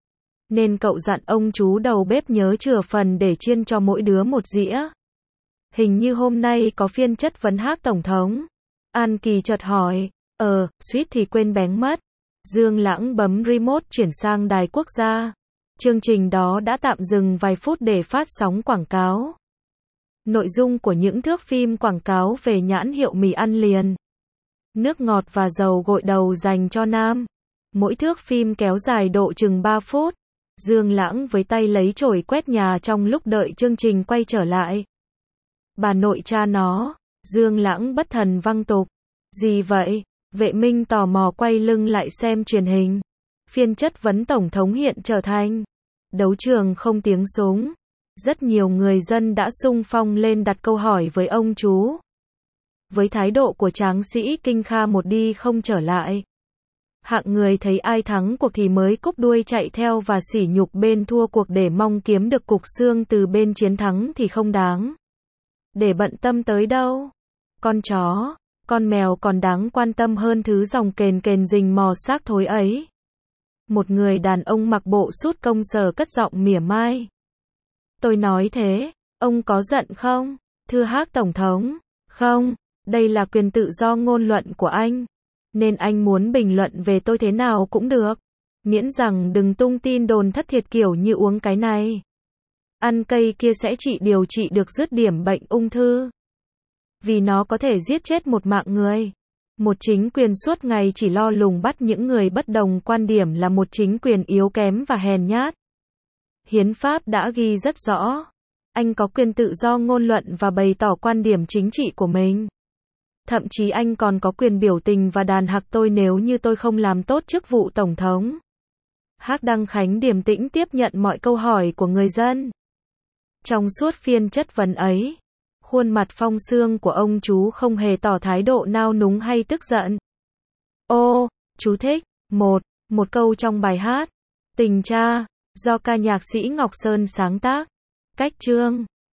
Speaker 1: Nên cậu dặn ông chú đầu bếp nhớ chừa phần để chiên cho mỗi đứa một dĩa. Hình như hôm nay có phiên chất vấn Hác Tổng thống. An Kỳ chợt hỏi, ờ, suýt thì quên bén mất. Dương Lãng bấm remote chuyển sang đài quốc gia. Chương trình đó đã tạm dừng vài phút để phát sóng quảng cáo. Nội dung của những thước phim quảng cáo về nhãn hiệu mì ăn liền, nước ngọt và dầu gội đầu dành cho nam. Mỗi thước phim kéo dài độ chừng ba phút. Dương Lãng với tay lấy chổi quét nhà trong lúc đợi chương trình quay trở lại. Bà nội cha nó. Dương Lãng bất thần văng tục. Gì vậy? Vệ Minh tò mò quay lưng lại xem truyền hình. Phiên chất vấn Tổng thống hiện trở thành đấu trường không tiếng súng. Rất nhiều người dân đã xung phong lên đặt câu hỏi với ông chú. Với thái độ của tráng sĩ Kinh Kha một đi không trở lại, hạng người thấy ai thắng cuộc thì mới cúp đuôi chạy theo và sỉ nhục bên thua cuộc để mong kiếm được cục xương từ bên chiến thắng thì không đáng để bận tâm tới đâu. Con chó, con mèo còn đáng quan tâm hơn thứ dòng kền kền rình mò xác thối ấy. Một người đàn ông mặc bộ sút công sở cất giọng mỉa mai. Tôi nói thế, ông có giận không? Thưa Hác Tổng thống, không, đây là quyền tự do ngôn luận của anh. Nên anh muốn bình luận về tôi thế nào cũng được. Miễn rằng đừng tung tin đồn thất thiệt kiểu như uống cái này, ăn cây kia sẽ trị điều trị được dứt điểm bệnh ung thư. Vì nó có thể giết chết một mạng người. Một chính quyền suốt ngày chỉ lo lùng bắt những người bất đồng quan điểm là một chính quyền yếu kém và hèn nhát. Hiến pháp đã ghi rất rõ. Anh có quyền tự do ngôn luận và bày tỏ quan điểm chính trị của mình. Thậm chí anh còn có quyền biểu tình và đàn hạc tôi nếu như tôi không làm tốt chức vụ tổng thống. Hác Đăng Khánh điềm tĩnh tiếp nhận mọi câu hỏi của người dân. Trong suốt phiên chất vấn ấy, khuôn mặt phong sương của ông chú không hề tỏ thái độ nao núng hay tức giận. Ô, chú thích. Một. Một câu trong bài hát Tình Cha, do ca nhạc sĩ Ngọc Sơn sáng tác. Cách chương